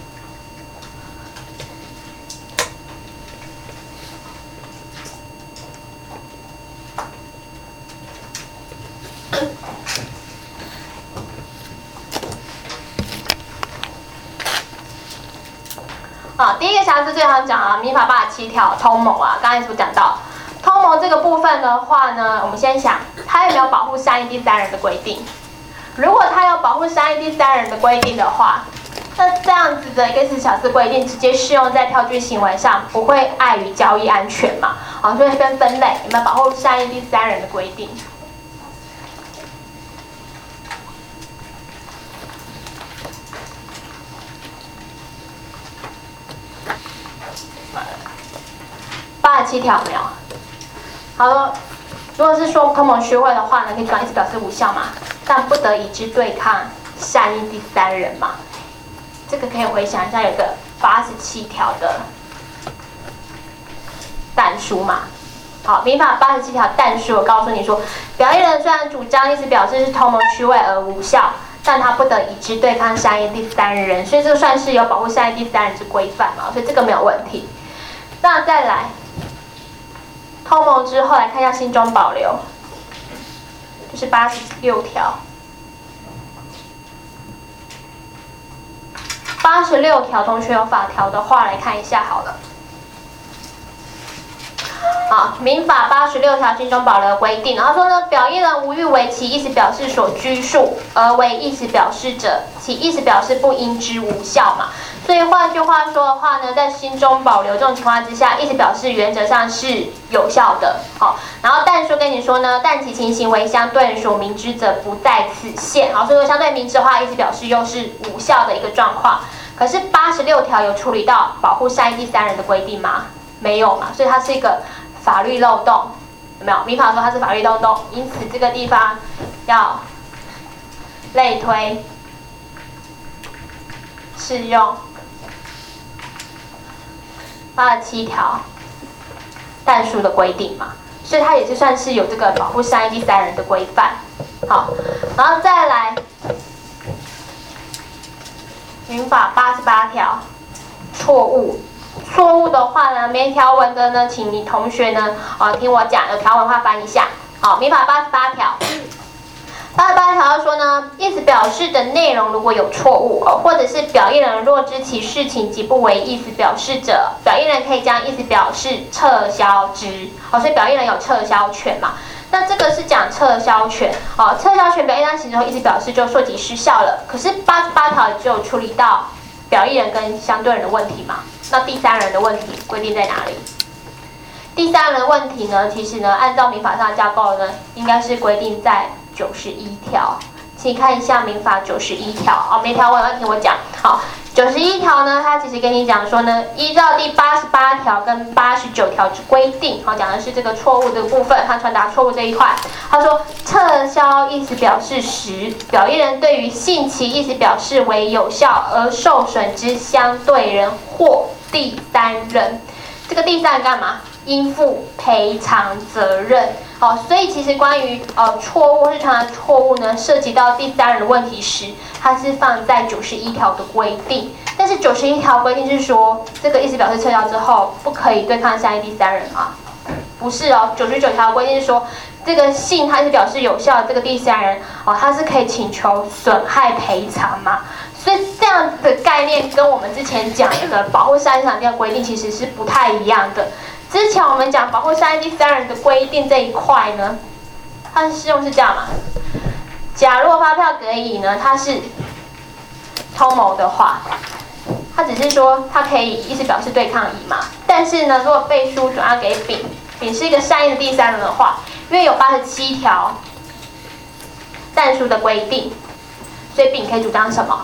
第一个瑕疵最常讲民法87条通谋刚才是不是讲到通谋这个部分的话呢，我们先想它有没有保护善意第三人的规定。如果它有保护善意第三人的规定的话，那这样子的一个瑕疵规定直接适用在票据行为上，不会碍于交易安全嘛？所以分类有没有保护善意第三人的规定。87条没有。好了，如果是说通谋虚伪的话呢，可以转意思表示无效嘛，但不得以之对抗善意第三人嘛。这个可以回想一下，有个87条的但书嘛。好，民法87条但书，我告诉你说，表意人虽然主张意思表示是通谋虚伪而无效，但他不得以之对抗善意第三人，所以这个算是有保护善意第三人之规范嘛，所以这个没有问题。那再来。通谋之后来看一下新中保留，就是86条。 86条同学有法条的话，来看一下好了。好，民法86条心中保留规定，然后说呢，表意人无欲为其意思表示所拘束，而为意思表示者，其意思表示不应之无效嘛。所以换句话说的话呢，在心中保留这种情况之下，意思表示原则上是有效的。好，然后但说跟你说呢，但其情形为相对人所明知者，不在此限。好，所以说相对明知的话，意思表示又是无效的一个状况。可是86条有处理到保护善意第三人的规定吗？没有嘛，所以它是一个法律漏洞，有没有？民法说它是法律漏洞，因此这个地方要类推适用87条但书的规定嘛，所以它也是算是有这个保护善意第三人的规范。好，然后再来民法88条错误。错误的话呢，没条文的呢，请你同学呢，听我讲，有条文的话翻一下。好，民法88条，88条说呢，意思表示的内容如果有错误，或者是表意人若知其事情即不为意思表示者，表意人可以将意思表示撤销之。好，所以表意人有撤销权嘛。那这个是讲撤销权，撤销权表意人行使后意思表示就溯及失效了。可是88条只有处理到表意人跟相对人的问题嘛。那第三人的问题规定在哪里？第三人的问题呢，其实呢，按照民法上的架构呢，应该是规定在91条。请看一下民法91条，每条文要听我讲。好，91条呢，它其实跟你讲说呢，依照第88条跟89条之规定，讲的是这个错误的部分，它传达错误这一块。他说，撤销意思表示时，表意人对于信其意思表示为有效而受损之相对人或第三人，这个第三人干嘛？应负赔偿责任。所以其实关于错误日常的错误呢，涉及到第三人的问题时，它是放在91条的规定。但是91条规定是说，这个意思表示撤销之后，不可以对抗善意第三人啊，不是哦。99条规定是说，这个信它是表示有效的这个第三人他是可以请求损害赔偿嘛。所以这样的概念跟我们之前讲的保护善意第三人的规定其实是不太一样的。之前我们讲保护善意第三人的规定这一块呢，它的适用是这样嘛？假如发票给乙呢，它是通谋的话，它只是说它可以意思表示对抗乙嘛。但是呢，如果背书转让给丙，丙是一个善意的第三人的话，因为有87条但书的规定，所以丙可以主张什么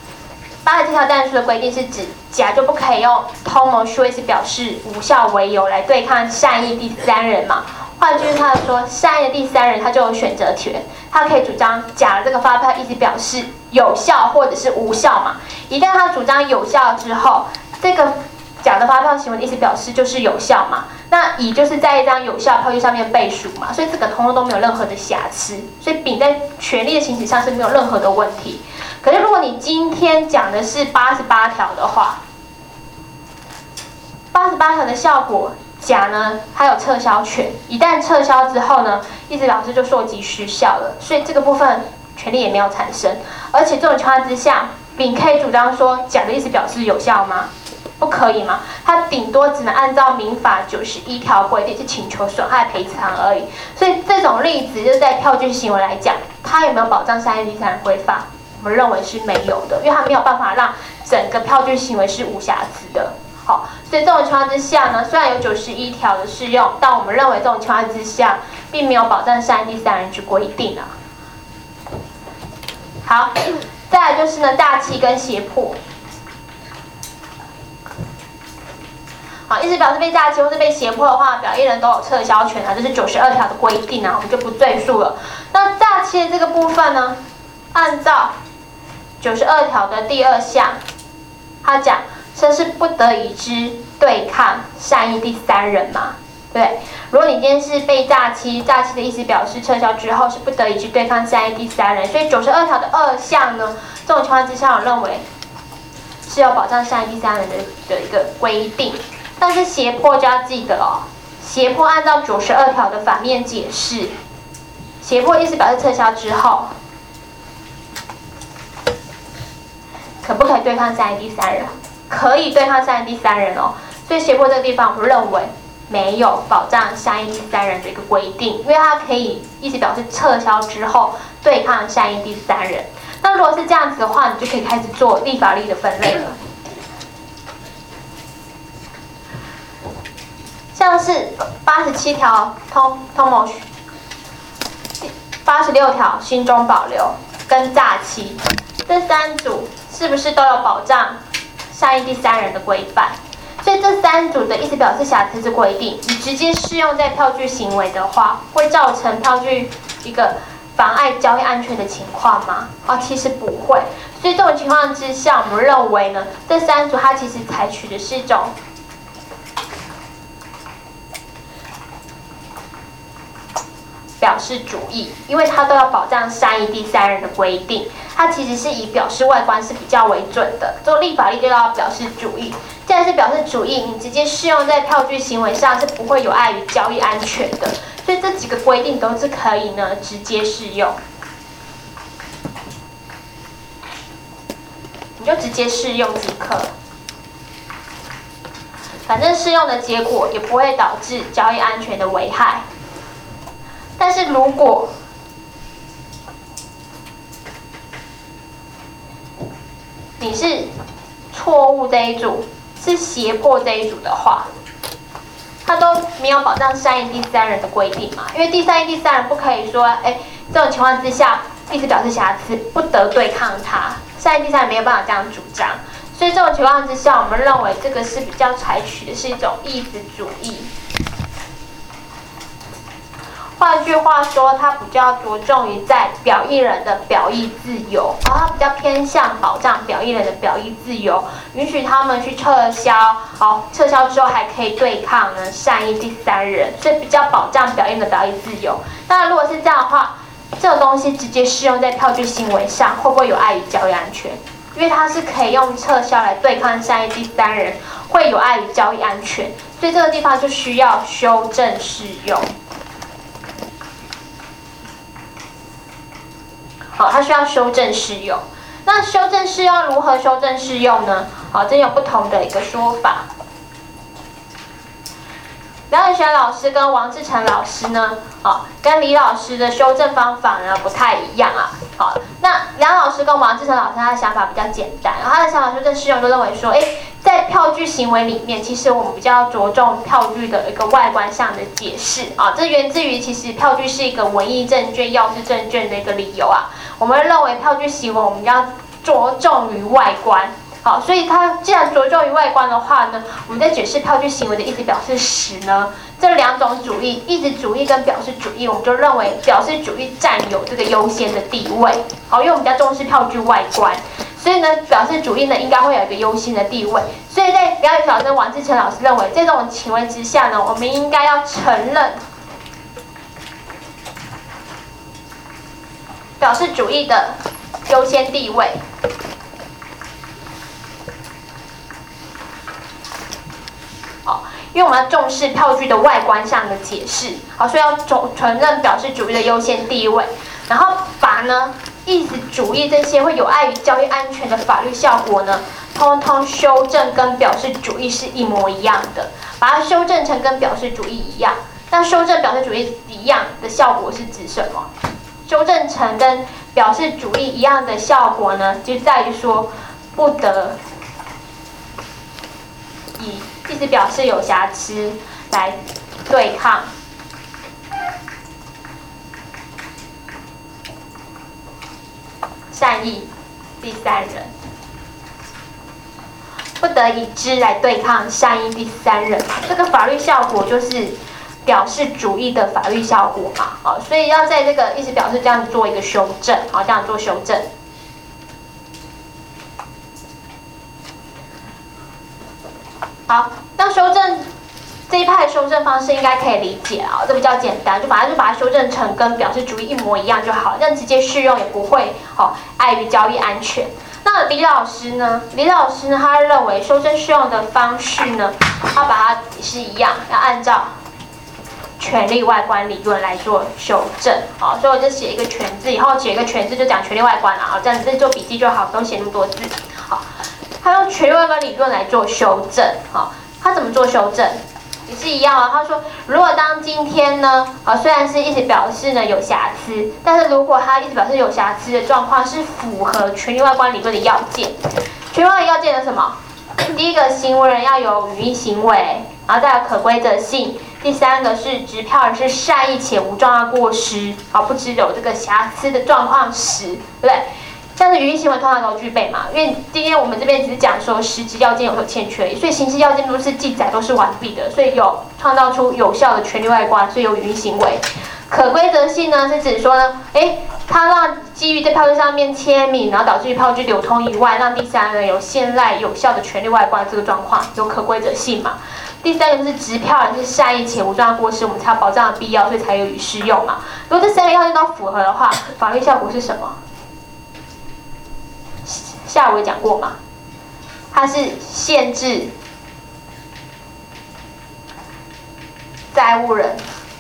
？87条但书的规定是指甲就不可以用通谋虚伪是表示无效为由来对抗善意第三人嘛。换句话说，善意的第三人他就有选择权，他可以主张甲的这个发票意思表示有效或者是无效嘛。一旦他主张有效之后，这个甲的发票行为的意思表示就是有效嘛。那乙就是在一张有效票据上面背书嘛，所以这个通通都没有任何的瑕疵，所以丙在权利的行使上是没有任何的问题。可是如果你今天讲的是88条的话，88条的效果，甲呢它有撤销权，一旦撤销之后呢，意思表示就溯及失效了，所以这个部分权利也没有产生。而且这种情况之下，丙可以主张说甲的意思表示有效吗？不可以嘛，他顶多只能按照民法91条规定去请求损害赔偿而已。所以这种例子就是在票据行为来讲，它有没有保障善意第三人规范？我们认为是没有的，因为它没有办法让整个票据行为是无瑕疵的。好，所以这种情况之下呢，虽然有91条的适用，但我们认为这种情况之下，并没有保障善意第三人之规定啊。好，再来就是呢，诈欺跟胁迫。好，意思表示被诈欺或是被胁迫的话，表意人都有撤销权啊，这是92条的规定啊，我们就不赘述了。那诈欺的这个部分呢，按照92条的第2项，他讲这是不得已之对抗善意第三人嘛，对不对？如果你今天是被诈欺，诈欺的意思表示撤销之后是不得已之对抗善意第三人，所以92条的2项呢，这种情况之下，我认为是有保障善意第三人的一个规定。但是胁迫就要记得哦，胁迫按照92条的反面解释，胁迫意思表示撤销之后，可不可以对抗善意第三人，可以对抗善意第三人哦。所以胁迫这个地方，我们认为没有保障善意第三人的一个规定，因为它可以意思表示撤销之后对抗善意第三人。那如果是这样子的话，你就可以开始做立法例的分类了。像是87条通谋86条心中保留跟诈欺这3组，是不是都有保障善意第三人的规范？所以这3组的意思表示瑕疵之规定，你直接适用在票据行为的话，会造成票据一个妨碍交易安全的情况吗？其实不会。所以这种情况之下，我们认为呢，这3组它其实采取的是一种表示主义，因为它都要保障善意第三人的规定，它其实是以表示外观是比较为准的。做立法例就要表示主义，既然是表示主义，你直接适用在票据行为上是不会有碍于交易安全的。所以这几个规定都是可以呢直接适用，你就直接适用即可。反正适用的结果也不会导致交易安全的危害。但是如果你是错误这一组，是胁迫这一组的话，它都没有保障善意第三人的规定嘛？因为善意第三人不可以说，这种情况之下，意思表示瑕疵，不得对抗它。善意第三人没有办法这样主张，所以这种情况之下，我们认为这个是比较采取的是一种意思主义。换句话说，它比较着重于在表意人的表意自由，它比较偏向保障表意人的表意自由，允许他们去撤销，撤销之后还可以对抗呢善意第三人，所以比较保障表意人的表意自由。当然，如果是这样的话，这种东西直接适用在票据行为上，会不会有碍于交易安全？因为它是可以用撤销来对抗善意第三人，会有碍于交易安全，所以这个地方就需要修正适用。它需要修正适用。那修正适用如何修正适用呢？这有不同的一个说法。梁远璇老师跟王志成老师呢，跟李老师的修正方法呢不太一样啊。那梁老师跟王志成老师他的想法比较简单，他的想法修正适用就认为说，在票据行为里面，其实我们比较着重票据的一个外观上的解释这源自于其实票据是一个文义证券、要事证券的一个理由啊。我们认为票据行为我们要着重于外观。所以它既然着重于外观的话呢，我们在解释票据行为的意思表示时呢，这2种主义，意思主义跟表示主义，我们就认为表示主义占有这个优先的地位。因为我们比较重视票据外观，所以呢，表示主义呢应该会有一个优先的地位。所以在梁远璇老师跟王志成老师认为，在这种情况之下呢，我们应该要承认表示主义的优先地位。因为我们要重视票据的外观上的解释，所以要承认表示主义的优先地位，然后把呢意思主义这些会有碍于交易安全的法律效果呢，通通修正跟表示主义是一模一样的，把它修正成跟表示主义一样。那修正表示主义一样的效果是指什么？修正成跟表示主义一样的效果呢，就在于说不得以意思表示有瑕疵来对抗善意第三人，不得以之来对抗善意第三人。这个法律效果就是表示主义的法律效果嘛，所以要在这个意思表示这样做一个修正，这样做修正。好，那修正这一派修正方式应该可以理解这比较简单，就把它修正成跟表示主义一模一样就好，这样直接适用也不会碍于交易安全。那李老师呢？他认为修正适用的方式呢，他把它也是一样，要按照权利外观理论来做修正。所以我就写一个权字，以后写一个权字就讲权利外观了这样子做笔记就好，不用写那么多字。 他用权利外观理论来做修正。好，他怎么做修正？也是一样啊。他说，如果当今天呢，虽然是意思表示呢有瑕疵，但是如果他意思表示有瑕疵的状况是符合权利外观理论的要件。权利外观要件有什么？第一个，行为人要有语义行为，然后再有可规则性。第三个是持票人是善意且无重大过失，不只有这个瑕疵的状况时，对不对？像是语义行为通常都具备嘛，因为今天我们这边只是讲说实质要件有所欠缺，所以形式要件都是记载都是完毕的，所以有创造出有效的权利外观，所以有语义行为。可规则性呢，是指说呢，它让基于在票据上面签名，然后导致于票据流通以外，让第三人有现在有效的权利外观这个状况，有可规则性嘛。第三个就是持票人是善意且无重大过失，我们才有保障的必要，所以才有予适用嘛。如果这三个要件都符合的话，法律效果是什么？下午也讲过嘛，它是限制债务人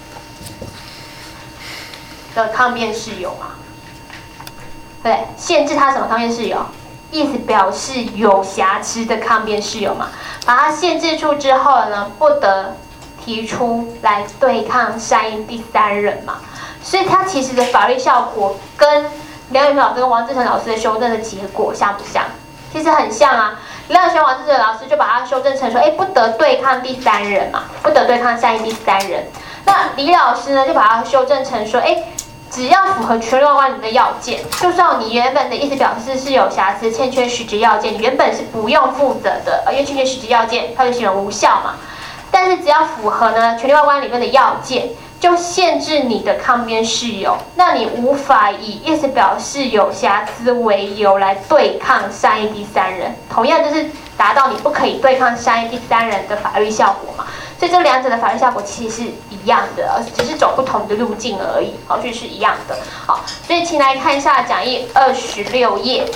的抗辩事由嘛，对，限制他什么抗辩事由？意思表示有瑕疵的抗辩事由嘛，把它限制住之后呢，不得提出来对抗善意第三人嘛，所以它其实的法律效果跟梁永泉老师跟王志成老师的修正的结果像不像？其实很像啊。梁永泉、王志成老师就把它修正成说，不得对抗第三人嘛，不得对抗善意第三人。那李老师呢，就把它修正成说，只要符合权利外观理论的要件，就算你原本的意思表示是有瑕疵、欠缺实质要件，你原本是不用负责的，因为欠缺实质要件，票据行为无效嘛。但是只要符合呢权利外观理论的要件，就限制你的抗辩事由，那你无法以意思表示有瑕疵为由来对抗善意第三人，同样就是达到你不可以对抗善意第三人的法律效果嘛。所以这两者的法律效果其实是一样的，只是走不同的路径而已，所以是一样的。好，所以请来看一下讲义26页。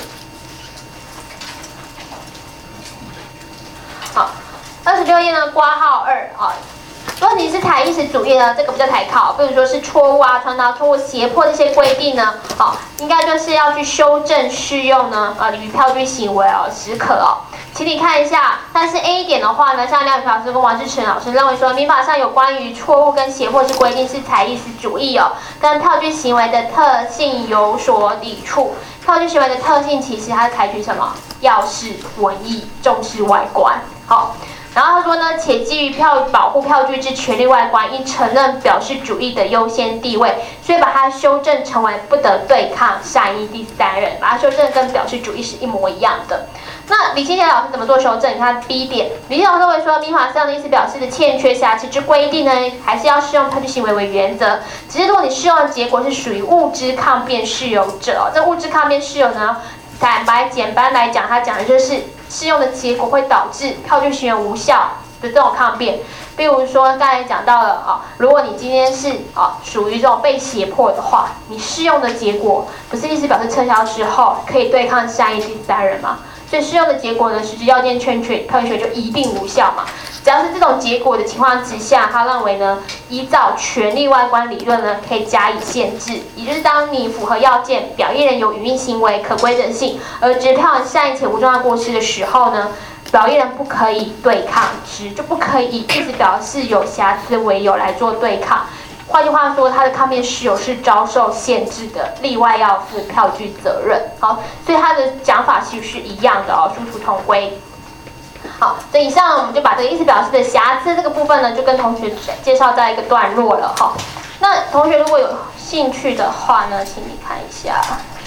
好，26页呢，括号2啊。如果你是台意识主义呢，这个不叫台考，比如说是错误啊、传达错误、胁迫这些规定呢，应该就是要去修正适用呢，与票据行为时可请你看一下。但是 A 点的话呢，像梁永泉老师跟王志成老师认为说，民法上有关于错误跟胁迫之规定是台意识主义跟票据行为的特性有所抵触。票据行为的特性其实它是采取什么？要事文艺，重视外观。好。然后他说呢，且基于保护票据之权利外观，应承认表示主义的优先地位，所以把它修正成为不得对抗善意第三人，把它修正跟表示主义是一模一样的。那李清贤老师怎么做修正？你看 B 点，李清贤老师认为说，民法上的意思表示的欠缺瑕疵之规定呢，还是要适用票据行为为原则。只是如果你适用的结果是属于物之抗辩事由者，这物之抗辩事由呢，简单来讲，它讲的就是适用的结果会导致票据行为无效的这种抗辩。比如说刚才讲到了如果你今天是属于这种被胁迫的话，你适用的结果不是意思表示撤销之后可以对抗善意第三人吗？所以适用的结果呢，实质要件欠缺，票据行为就一定无效嘛。只要是这种结果的情况之下，他认为呢，依照权利外观理论呢，可以加以限制。也就是当你符合要件，表意人有语义行为、可规则性，而持票人善意且无重大过失的时候呢，表意人不可以对抗之，就不可以以意思表示有瑕疵为由来做对抗。换句话说，他的抗辩事由是遭受限制的，例外要负票据责任。好，所以他的讲法其实是一样的殊途同归。好，所以以上我们就把这个意思表示的瑕疵这个部分呢，就跟同学介绍在一个段落了哈。那同学如果有兴趣的话呢，请你看一下，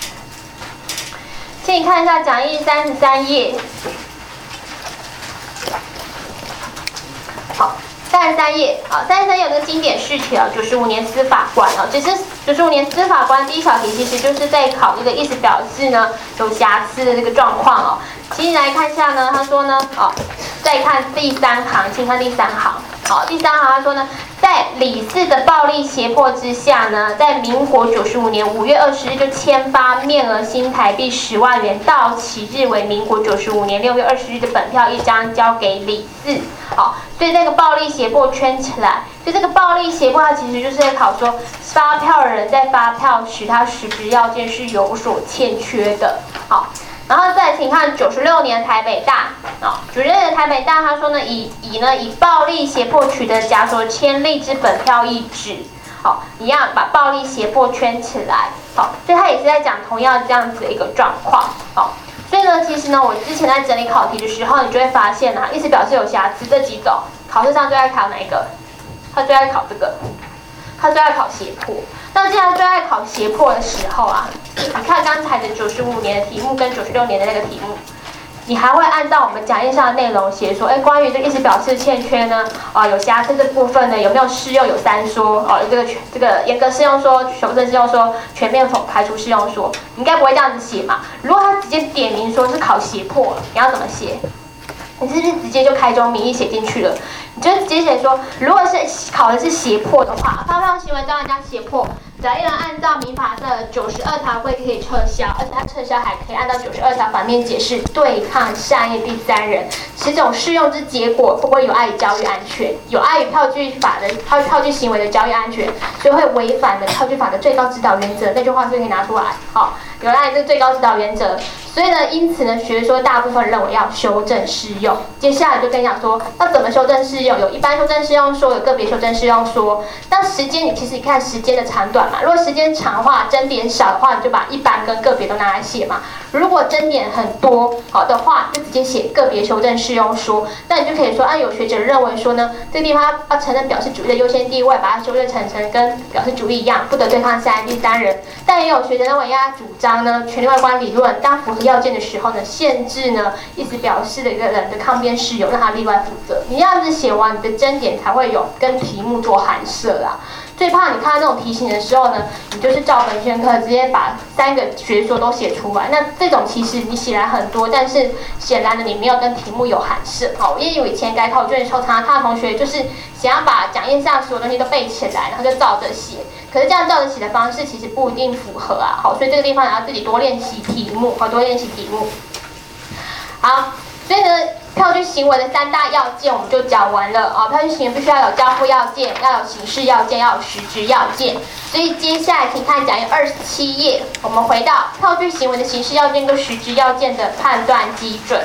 讲义33页。好。33页，33页有个经典试题95年司法官其实95年司法官第一小题其实就是在考这个意思表示呢有瑕疵的这个状况请你来看一下呢，他说呢再看第3行，请看第3行。第3行他说呢，在李四的暴力胁迫之下呢，在民国95年5月20日就签发面额新台币10万元，到期日为民国95年6月20日的本票1张，交给李四。所以这个暴力胁迫圈起来，所以这个暴力胁迫它其实就是在考说发票人在发票时，他实质要件是有所欠缺的。 然后再请看96年的台北大96年的台北大，他说呢，以暴力胁迫取得甲所签立之本票一纸，一样把暴力胁迫圈起来，所以他也是在讲同样这样子的一个状况，所以呢，其实呢，我之前在整理考题的时候，你就会发现意思表示有瑕疵这几种，考试上最爱考哪一个？他最爱考这个，他最爱考胁迫。那既然最爱考胁迫的时候你看刚才的95年的题目跟96年的那个题目，你还会按照我们讲义上的内容写说，关于这个意思表示欠缺呢，有瑕疵这部分呢，有没有适用？有3说，这个严格适用说、修正适用说、全面排除适用说，你应该不会这样子写嘛？如果他直接点名说是考胁迫，你要怎么写？你是不是直接就开宗明义写进去了？你就直接写说，如果是考的是胁迫的话，发放行为遭人家胁迫，只要一人按照民法的92条规可以撤销，而且他撤销还可以按照92条反面解释对抗善意第三人，此种适用之结果会不会有碍于交易安全？有碍于票据法的票据行为的交易安全，所以会违反了票据法的最高指导原则。那句话是可以拿出来，有赖于这最高指导原则。所以呢，因此呢，学说大部分认为要修正适用。接下来就跟你讲说，要怎么修正适用？有一般修正适用说，有个别修正适用说。那时间你其实看时间的长短嘛。如果时间长的话，争点少的话，你就把一般跟个别都拿来写嘛。如果争点很多的话，就直接写个别修正适用说。那你就可以说，有学者认为说呢，这个地方要承认表示主义的优先地位，把它修正成跟表示主义一样，不得对抗善意第三人。但也有学者认为要主张呢，权利外观理论当符合要件的时候呢，限制呢意思表示的一个人的抗辩事由，让他例外负责。你这样子写完，你的争点才会有跟题目做含摄啦。最怕你看到这种题型的时候呢，你就是照本宣科，直接把3个学说都写出来。那这种其实你写来很多，但是显然的你没有跟题目有含摄。因为我以前改考卷的时候，常常看到同学就是想要把讲义上所有东西都背起来，然后就照着写。可是这样照着写的方式其实不一定符合所以这个地方你要自己多练习题目，多练习题目。好，所以呢，票据行为的3大要件我们就讲完了票据行为必须要有交付要件，要有形式要件，要有实质要件。所以接下来请看讲义27页，我们回到票据行为的形式要件跟实质要件的判断基准。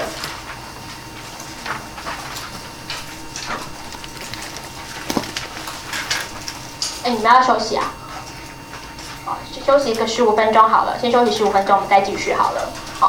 你们要休息啊？休息个15分钟好了，先休息15分钟，我们再继续好了。好。